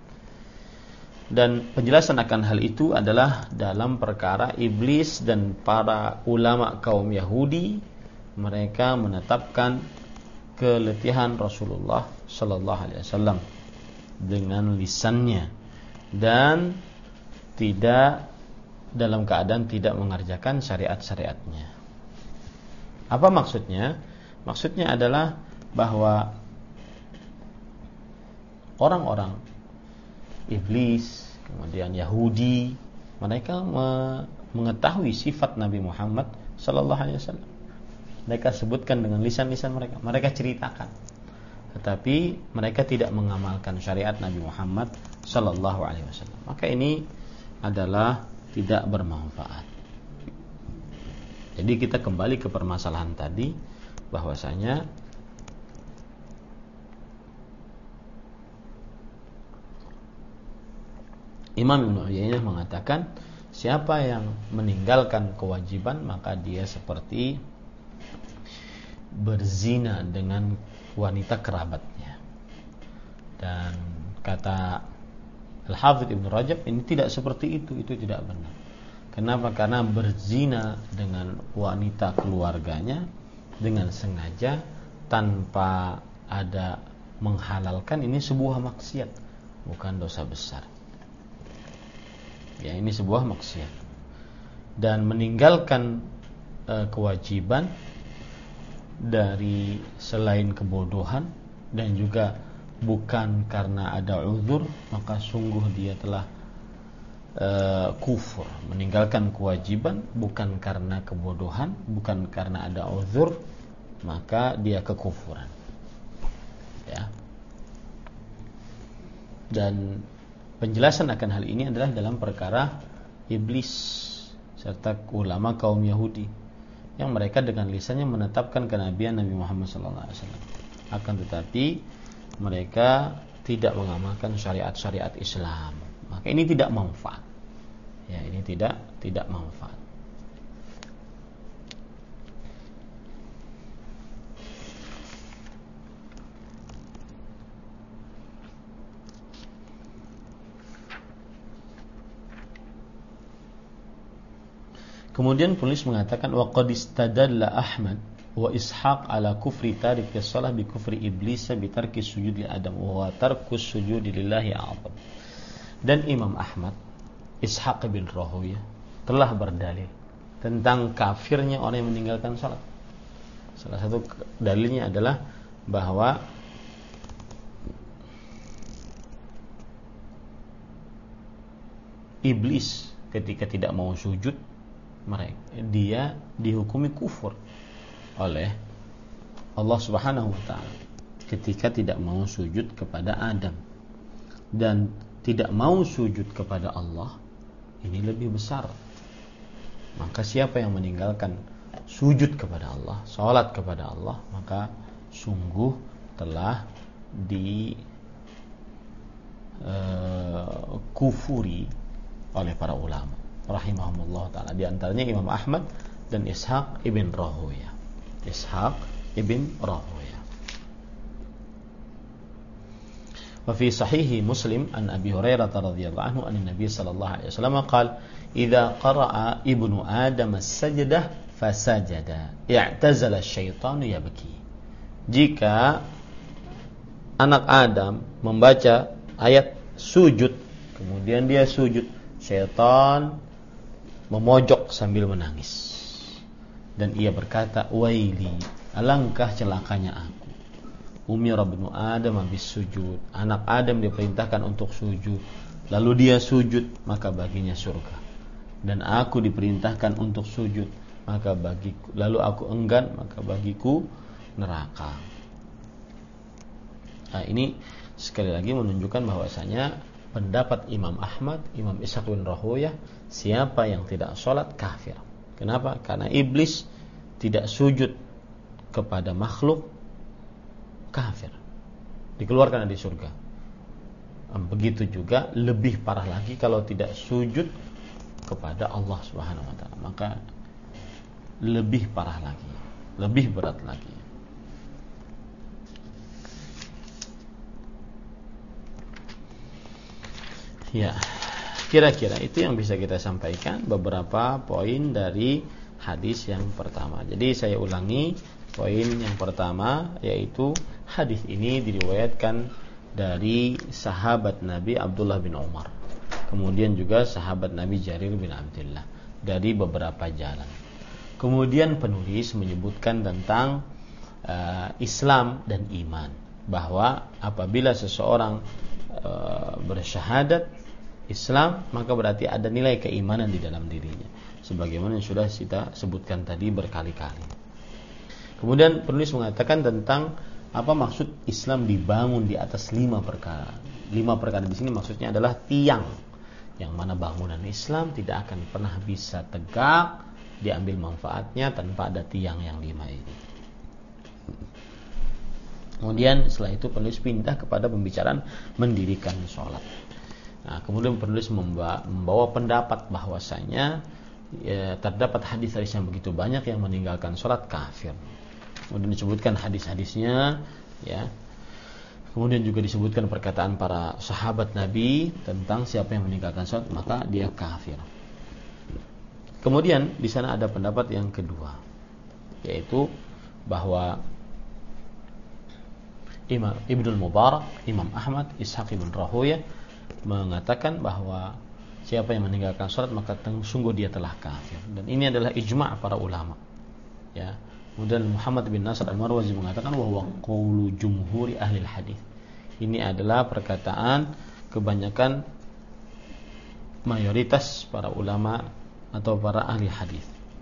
Speaker 1: Dan penjelasan akan hal itu adalah dalam perkara iblis dan para ulama kaum Yahudi, mereka menetapkan keletihan Rasulullah sallallahu alaihi wasallam dengan lisannya dan tidak dalam keadaan tidak mengerjakan syariat-syariatnya. Apa maksudnya? Maksudnya adalah bahwa orang-orang iblis, kemudian Yahudi, mereka mengetahui sifat Nabi Muhammad sallallahu alaihi wasallam. Mereka sebutkan dengan lisan-lisan mereka, mereka ceritakan. Tetapi mereka tidak mengamalkan syariat Nabi Muhammad sallallahu alaihi wasallam. Maka ini adalah tidak bermanfaat. Jadi kita kembali ke permasalahan tadi, bahwasanya Imam Ibnu Uyainah mengatakan, siapa yang meninggalkan kewajiban maka dia seperti berzina dengan wanita kerabatnya. Dan kata Al-Hafidh Ibn Rajab, ini tidak seperti itu tidak benar. Kenapa? Karena berzina dengan wanita keluarganya dengan sengaja tanpa ada menghalalkan, ini sebuah maksiat, bukan dosa besar. Ya, ini sebuah maksiat. Dan meninggalkan kewajiban dari selain kebodohan dan juga bukan karena ada uzur, maka sungguh dia telah kufur. Meninggalkan kewajiban bukan karena kebodohan, bukan karena ada uzur, maka dia kekufuran. Ya. Dan penjelasan akan hal ini adalah dalam perkara iblis serta ulama kaum Yahudi yang mereka dengan lisannya menetapkan kenabian Nabi Muhammad SAW. Akan tetapi mereka tidak mengamalkan syariat-syariat Islam. Maka ini tidak manfaat. Ya, ini tidak manfaat. Kemudian penulis mengatakan, wa qad istadalla Ahmad wa Ishaq ala kufri tarik as-salah bi kufri iblis bi tarki sujud li Adam wa tarkus sujud lillahi a'zam. Dan Imam Ahmad, Ishaq bin Rahawiyah telah berdalil tentang kafirnya orang yang meninggalkan salat. Salah satu dalilnya adalah bahwa iblis ketika tidak mau sujud, dia dihukumi kufur oleh Allah Subhanahu wa taala ketika tidak mau sujud kepada Adam. Dan tidak mau sujud kepada Allah ini lebih besar. Maka siapa yang meninggalkan sujud kepada Allah, salat kepada Allah, maka sungguh telah kufuri oleh para ulama rahimahumullah taala, di antaranya Imam Ahmad dan Ishaq ibn Rahuya. Wa fi sahih Muslim an Abi Hurairah radhiyallahu anhu anna Nabi sallallahu alaihi wasallam qala idza qara'a ibnu Adam as-sajdah fasajada i'tazala asy-syaitanu yabki. Jika anak Adam membaca ayat sujud, kemudian dia sujud, syaitan memojok sambil menangis. Dan ia berkata, waili, alangkah celakanya aku. Umira ibnu Adam bis sujud. Anak Adam diperintahkan untuk sujud, lalu dia sujud, maka baginya surga. Dan aku diperintahkan untuk sujud, maka bagiku, lalu aku enggan, maka bagiku neraka. Nah, ini sekali lagi menunjukkan bahwasanya pendapat Imam Ahmad, Imam Ishaq bin Rahuyah, siapa yang tidak sholat kafir. Kenapa? Karena iblis tidak sujud kepada makhluk, kafir, dikeluarkan dari surga. Begitu juga lebih parah lagi kalau tidak sujud kepada Allah Subhanahu wa taala, maka lebih parah lagi, lebih berat lagi. Ya, kira-kira itu yang bisa kita sampaikan, beberapa poin dari hadis yang pertama. Jadi saya ulangi, poin yang pertama yaitu hadis ini diriwayatkan dari sahabat Nabi Abdullah bin Umar, kemudian juga sahabat Nabi Jarir bin Abdullah, dari beberapa jalan. Kemudian penulis menyebutkan tentang Islam dan iman, bahwa apabila seseorang bersyahadat Islam, maka berarti ada nilai keimanan di dalam dirinya, sebagaimana yang sudah kita sebutkan tadi berkali-kali. Kemudian penulis mengatakan tentang apa maksud Islam dibangun di atas 5 perkara. 5 perkara di sini maksudnya adalah tiang, yang mana bangunan Islam tidak akan pernah bisa tegak, diambil manfaatnya tanpa ada tiang yang 5 ini. Kemudian setelah itu penulis pindah kepada pembicaraan mendirikan sholat. Nah, kemudian penulis membawa pendapat bahwasanya terdapat hadis-hadis yang begitu banyak yang meninggalkan sholat kafir. Kemudian disebutkan hadis-hadisnya, ya. Kemudian juga disebutkan perkataan para sahabat Nabi tentang siapa yang meninggalkan sholat maka dia kafir. Kemudian di sana ada pendapat yang kedua, yaitu bahwa Imam Ibnul Mubarak, Imam Ahmad, Ishaq bin Rahuyah mengatakan bahwa siapa yang meninggalkan sholat maka sungguh dia telah kafir. Dan ini adalah ijma' para ulama, ya. Kemudian Muhammad bin Nasr al-Marwazi mengatakan bahwa qaulu jumhuri ahli hadis. Ini adalah perkataan kebanyakan mayoritas para ulama atau para ahli hadis.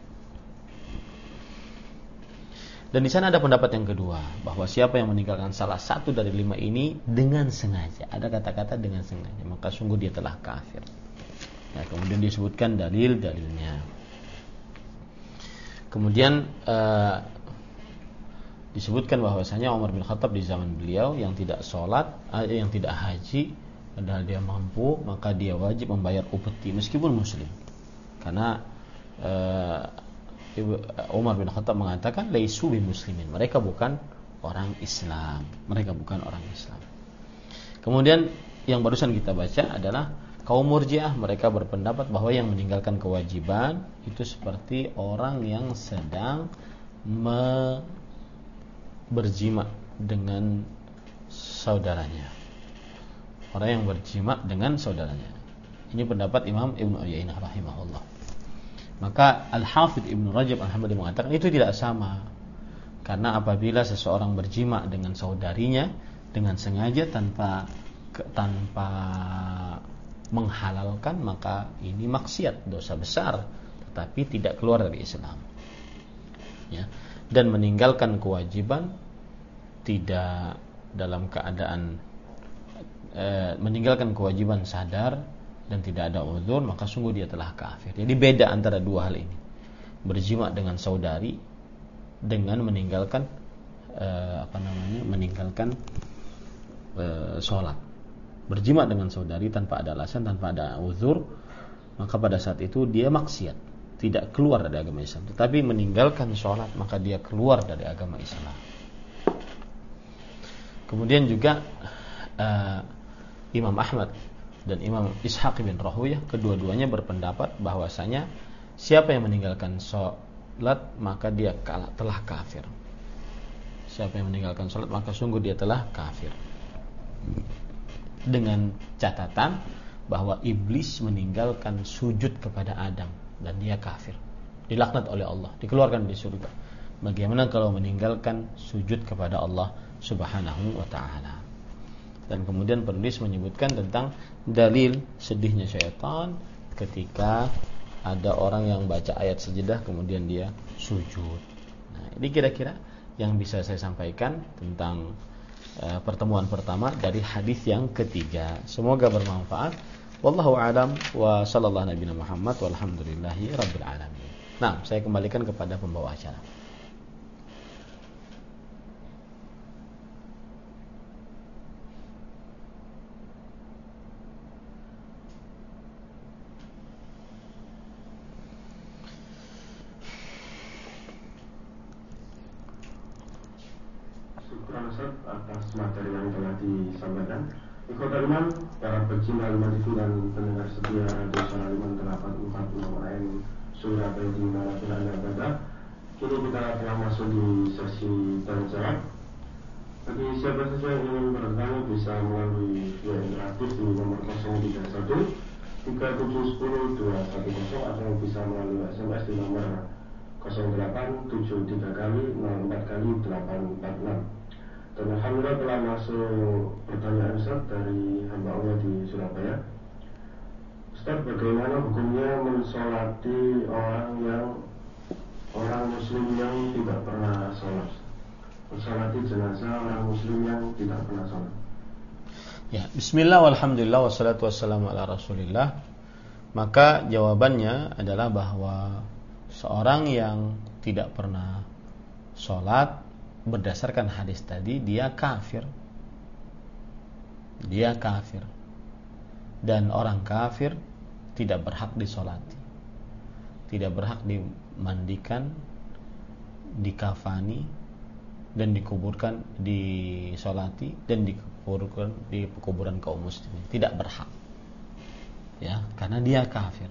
Speaker 1: Dan di sana ada pendapat yang kedua, bahwa siapa yang meninggalkan salah satu dari 5 ini dengan sengaja, ada kata-kata dengan sengaja, maka sungguh dia telah kafir. Nah, kemudian disebutkan dalil-dalilnya. Kemudian disebutkan bahwasanya Umar bin Khattab di zaman beliau yang tidak sholat, yang tidak haji, padahal dia mampu, maka dia wajib membayar upeti meskipun muslim. Karena Umar bin Khattab mengatakan laisu bi muslimin, mereka bukan orang Islam, Kemudian yang barusan kita baca adalah kaum Murji'ah, mereka berpendapat bahwa yang meninggalkan kewajiban itu seperti orang yang sedang berjima dengan saudaranya. Orang yang berjima dengan saudaranya. Ini pendapat Imam Ibnu Uyainah rahimahullah. Maka Al-Hafidh Ibnu Rajab Al-Hambali mengatakan itu tidak sama. Karena apabila seseorang berjima dengan saudarinya dengan sengaja tanpa menghalalkan, maka ini maksiat, dosa besar, tetapi tidak keluar dari Islam. Ya. Dan meninggalkan kewajiban tidak dalam keadaan meninggalkan kewajiban sadar dan tidak ada uzur, maka sungguh dia telah kafir. Jadi beda antara dua hal ini, berjima dengan saudari dengan meninggalkan meninggalkan sholat. berjima dengan saudari tanpa ada alasan, tanpa ada uzur, maka pada saat itu dia maksiat, tidak keluar dari agama Islam. Tetapi meninggalkan sholat, maka dia keluar dari agama Islam. Kemudian juga Imam Ahmad dan Imam Ishaq bin Rahuyah, kedua-duanya berpendapat bahwasanya siapa yang meninggalkan sholat maka dia telah kafir. Siapa yang meninggalkan sholat maka sungguh dia telah kafir. Dengan catatan bahwa iblis meninggalkan sujud kepada Adam dan dia kafir, dilaknat oleh Allah, dikeluarkan dari surga. Bagaimana kalau meninggalkan sujud kepada Allah Subhanahu wa ta'ala? Dan kemudian penulis menyebutkan tentang dalil sedihnya syaitan ketika ada orang yang baca ayat sajadah kemudian dia sujud. Nah, ini kira-kira yang bisa saya sampaikan tentang pertemuan pertama dari hadis yang ketiga. Semoga bermanfaat. Wallahu a'lam wa sallallahu nabiyana Muhammad walhamdulillahi rabbil alamin. Nah, saya kembalikan kepada pembawa acara.
Speaker 2: Atas materi yang telah disampaikan. Ikhwatul iman, para pecinta Al-Madani dan pendengar setia Radio Suara Iman 846 AM Surabaya dimanapun Anda berada. Kini kita telah masuk di sesi tanya jawab. Bagi siapa saja yang ingin bertanya bisa melalui via interaktif di nomor 031 3710 210 atau bisa melalui SMS di nomor 0873 kali 04 kali 846. Dan alhamdulillah telah masuk pertanyaan Ustaz dari hamba Allah di Surabaya. Ustaz, bagaimana hukumnya mensolati orang muslim yang tidak pernah sholat? Mensolati jenazah orang muslim yang tidak pernah sholat.
Speaker 1: Ya, bismillah walhamdulillah wassalatu wassalamu ala rasulillah. Maka jawabannya adalah bahwa seorang yang tidak pernah sholat berdasarkan hadis tadi dia kafir. Dia kafir. Dan orang kafir tidak berhak disolati, tidak berhak dimandikan, dikafani, dan dikuburkan, disolati dan dikuburkan di kuburan kaum muslimin. Tidak berhak, ya, karena dia kafir.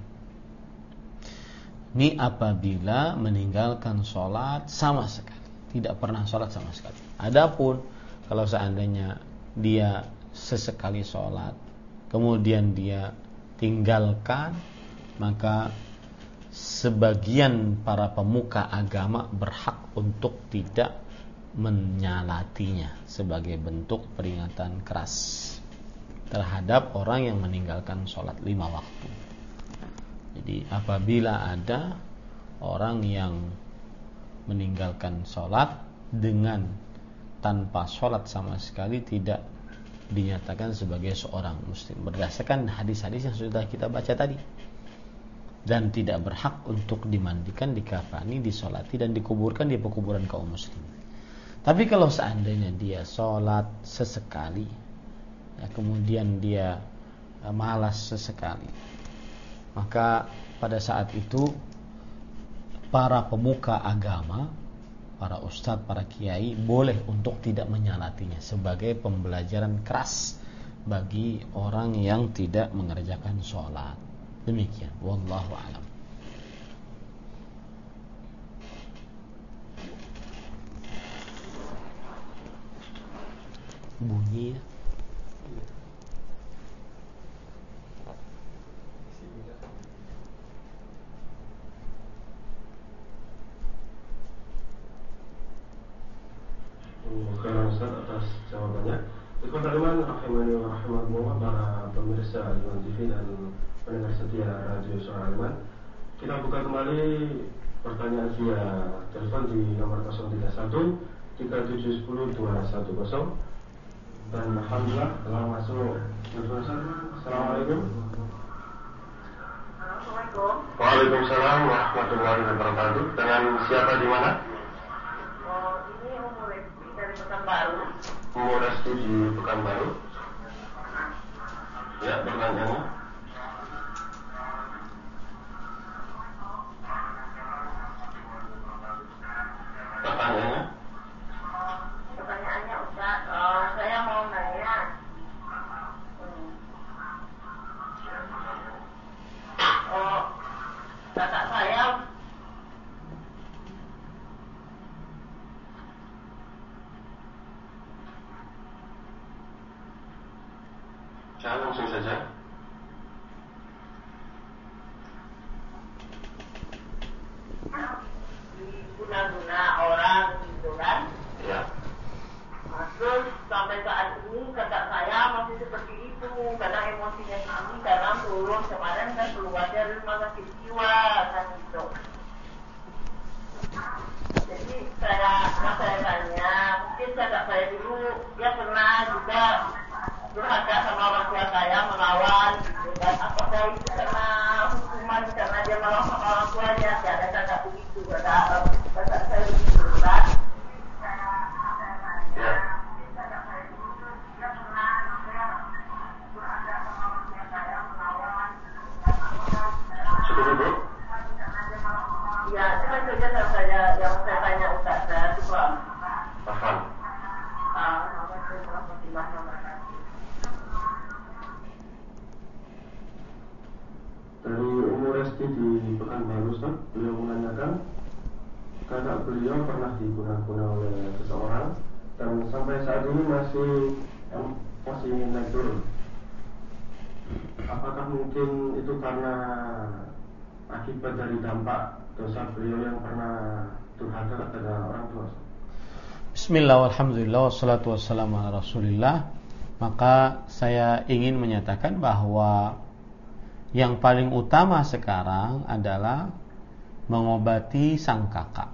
Speaker 1: Ini apabila meninggalkan sholat sama sekali, tidak pernah sholat sama sekali. Adapun kalau seandainya dia sesekali sholat kemudian dia tinggalkan, maka sebagian para pemuka agama berhak untuk tidak menyalatinya sebagai bentuk peringatan keras terhadap orang yang meninggalkan sholat 5 waktu. Jadi apabila ada orang yang meninggalkan sholat dengan tanpa sholat sama sekali, tidak dinyatakan sebagai seorang muslim berdasarkan hadis-hadis yang sudah kita baca tadi, dan tidak berhak untuk dimandikan, dikafani, disolati dan dikuburkan di pekuburan kaum muslim. Tapi kalau seandainya dia sholat sesekali, ya, kemudian dia malas sesekali, maka pada saat itu para pemuka agama, para ustadz, para kiai boleh untuk tidak menyalatinya sebagai pembelajaran keras bagi orang yang tidak mengerjakan sholat. Demikian, wallahu a'lam. Bunyi ya.
Speaker 2: Terima kasih atas jawabannya. Ikhwatul iman rahimani wa rahimakumullah, para pemirsa Iman TV dan pendengar setia Radio Suara Iman. Kita buka kembali pertanyaan via telepon di nomor 031 3710 210. Dan alhamdulillah telah masuk. Assalamualaikum.
Speaker 3: Assalamualaikum.
Speaker 2: Waalaikumsalam warahmatullahi wabarakatuh. Dengan siapa di mana?
Speaker 3: Ini Umur Resti dari Pekanbaru.
Speaker 2: Umur Resti di Pekanbaru. Ya, pertanyaannya.
Speaker 3: Pertanyaannya Ustaz, saya mau nanya. Kakak saya
Speaker 2: Langsung saja.
Speaker 3: guna-guna orang gitu kan.
Speaker 2: Ya.
Speaker 3: Terus sampai saat ini kakak saya masih seperti itu karena emosinya kami karena turun kemarin kan keluar dari rumah sakit jiwa kan gitu. Jadi saya tanya, mungkin kakak saya dulu dia pernah juga durhaka sama orang tua saya, melawan gitu kan. Apakah itu karena hukuman karena dia melawan sama orang tuanya? Ada kakak begitu, kakak saya begitu kan.
Speaker 2: Ya. Cukup Ibu?
Speaker 3: Ya, itu kan saja saya yang saya tanya Ustaz, saya juga
Speaker 2: Paham. Dari Umur Resti di Pekanbaru, Ustaz, beliau menanyakan, kakak beliau pernah diguna-guna oleh seseorang dan sampai saat ini masih naik turun. Apakah mungkin itu karena akibat dari dampak dosa beliau yang pernah durhaka kepada orang tua?
Speaker 1: Bismillah, walhamdulillah, wassalatu wassalamu ala rasulillah. Maka saya ingin menyatakan bahwa yang paling utama sekarang adalah mengobati sang kakak.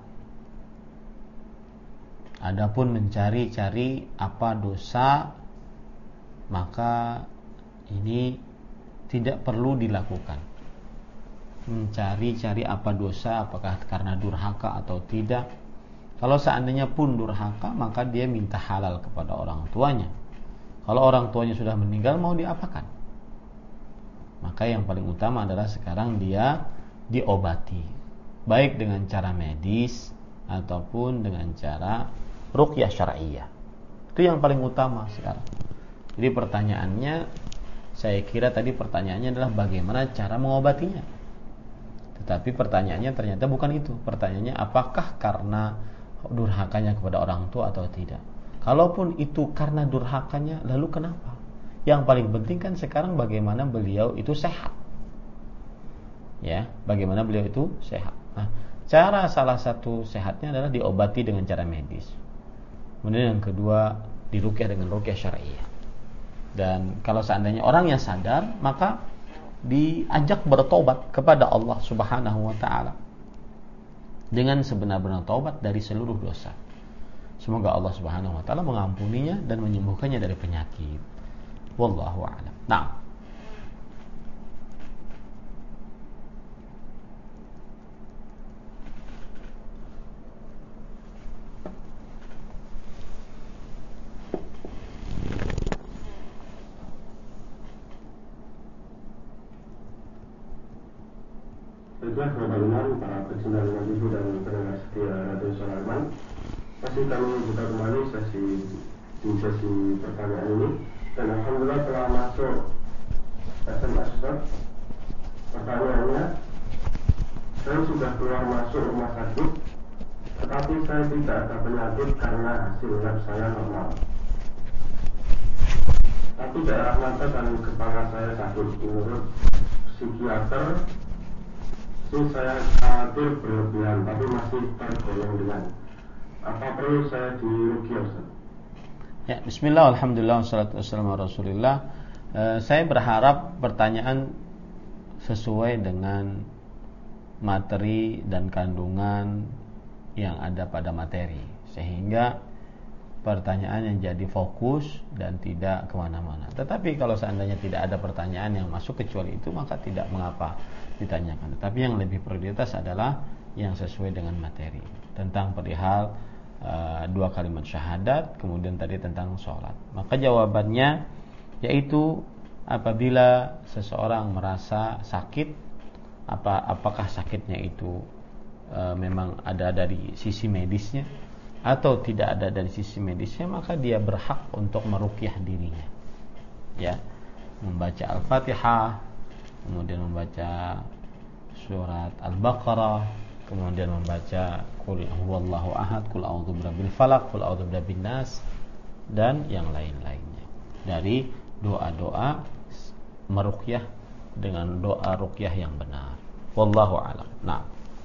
Speaker 1: Adapun mencari-cari apa dosa, maka ini tidak perlu dilakukan. Mencari-cari apa dosa, apakah karena durhaka atau tidak. Kalau seandainya pun durhaka, maka dia minta halal kepada orang tuanya. Kalau orang tuanya sudah meninggal, mau diapakan? Maka yang paling utama adalah sekarang dia diobati, baik dengan cara medis ataupun dengan cara ruqyah syar'iyyah. Itu yang paling utama sekarang. Jadi pertanyaannya, saya kira tadi pertanyaannya adalah bagaimana cara mengobatinya. Tetapi pertanyaannya ternyata bukan itu. Pertanyaannya apakah karena durhakanya kepada orang tua atau tidak. Kalaupun itu karena durhakanya, lalu kenapa? Yang paling penting kan sekarang bagaimana beliau itu sehat. Ya, bagaimana beliau itu sehat. Nah, cara salah satu sehatnya adalah diobati dengan cara medis. Kemudian yang kedua, diruqyah dengan ruqyah syar'iyyah. Dan kalau seandainya orang yang sadar, maka diajak bertobat kepada Allah Subhanahu wa taala dengan sebenar-benar taubat dari seluruh dosa. Semoga Allah Subhanahu wa taala mengampuninya dan menyembuhkannya dari penyakit. Wallahu a'lam. Nah,
Speaker 2: Baiklah, teman-teman, para pecinta lima ibu dan pendengar setia Radio Sulaiman, masih kami buka kembali sesi pertanyaan ini. Dan alhamdulillah telah masuk SMS Ustaz. Pertanyaannya, saya sudah keluar masuk rumah sakit, tetapi saya tidak ada penyakit karena hasil lab saya normal. Tapi daerah mata dan kepala saya sakit. Menurut psikiater, saya khawatir berlebihan, tapi masih tergolong ringan. Apa perlu saya diruqyah, Ustaz?
Speaker 1: ya, bismillah, alhamdulillah, wassalatu wassalamu ala rasulillah. Saya berharap pertanyaan sesuai dengan materi dan kandungan yang ada pada materi, sehingga pertanyaan yang jadi fokus dan tidak kemana-mana. Tetapi kalau seandainya tidak ada pertanyaan yang masuk kecuali itu, maka tidak mengapa ditanyakan. Tetapi yang lebih prioritas adalah yang sesuai dengan materi, tentang perihal dua kalimat syahadat, kemudian tadi tentang sholat. Maka jawabannya yaitu apabila seseorang merasa sakit, apakah sakitnya itu memang ada dari sisi medisnya atau tidak ada dari sisi medisnya, maka dia berhak untuk meruqyah dirinya, ya, membaca Al-Fatihah, kemudian membaca surat Al-Baqarah, kemudian membaca Qul huwallahu ahad, Qul a'udzu birabbil falaq, Qul a'udzu birabbin nas, dan yang lain-lainnya dari doa-doa meruqyah dengan doa ruqyah yang benar. Wallahu a'lam. Nah,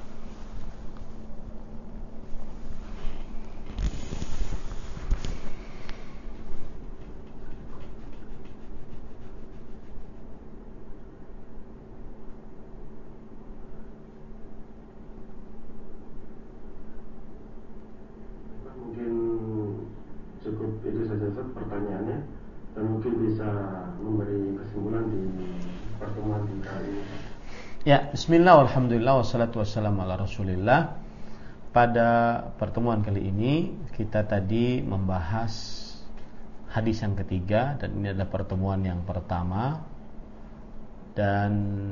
Speaker 2: mungkin cukup itu saja pertanyaannya, dan mungkin bisa memberi kesimpulan di pertemuan di kali ini.
Speaker 1: Ya, bismillah, alhamdulillah, wassalatu wassalamu ala rasulillah. Pada pertemuan kali ini kita tadi membahas hadis yang ketiga, dan ini adalah pertemuan yang pertama. Dan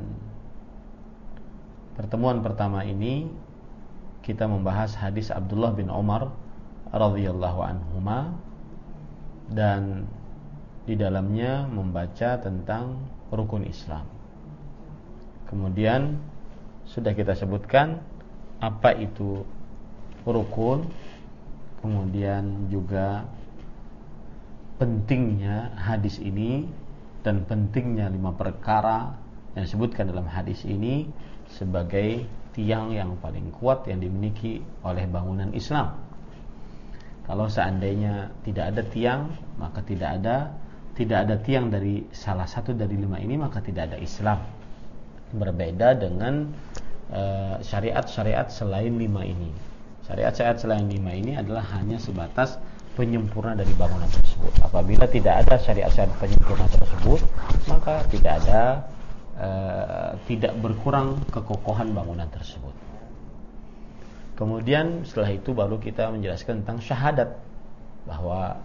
Speaker 1: pertemuan pertama ini kita membahas hadis Abdullah bin Umar radhiyallahu anhuma, dan di dalamnya membaca tentang rukun Islam. Kemudian sudah kita sebutkan apa itu rukun, kemudian juga pentingnya hadis ini dan pentingnya 5 perkara yang disebutkan dalam hadis ini sebagai tiang yang paling kuat yang dimiliki oleh bangunan Islam. Kalau seandainya tidak ada tiang, maka tidak ada tiang dari salah satu dari 5 ini, maka tidak ada Islam. Berbeda dengan syariat-syariat selain 5 ini. Syariat-syariat selain 5 ini adalah hanya sebatas penyempurna dari bangunan tersebut. Apabila tidak ada syariat-syariat penyempurna tersebut, maka tidak berkurang kekokohan bangunan tersebut. Kemudian setelah itu baru kita menjelaskan tentang syahadat, bahwa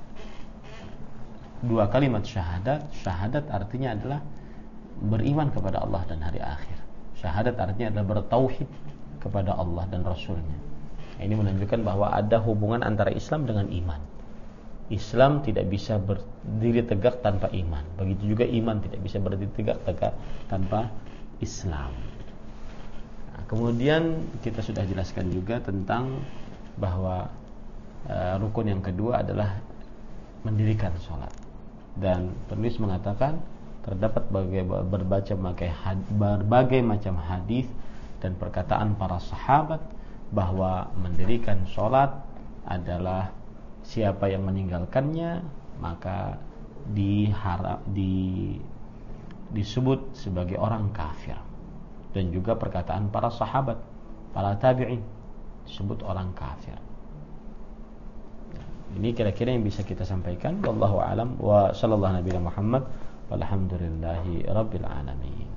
Speaker 1: 2 kalimat syahadat artinya adalah beriman kepada Allah dan hari akhir. Syahadat artinya adalah bertauhid kepada Allah dan Rasulnya. Ini menunjukkan bahwa ada hubungan antara Islam dengan iman. Islam tidak bisa berdiri tegak tanpa iman. Begitu juga iman tidak bisa berdiri tegak tanpa Islam. Nah, kemudian kita sudah jelaskan juga tentang bahwa rukun yang kedua adalah mendirikan sholat. Dan penulis mengatakan terdapat berbagai macam hadis dan perkataan para sahabat bahwa mendirikan sholat adalah siapa yang meninggalkannya maka disebut sebagai orang kafir. Dan juga perkataan para sahabat, para tabi'in, disebut orang kafir. Ini kira-kira yang bisa kita sampaikan. Wallahu a'lam wa sallallahu nabiyana Muhammad walhamdulillahi rabbil alamin.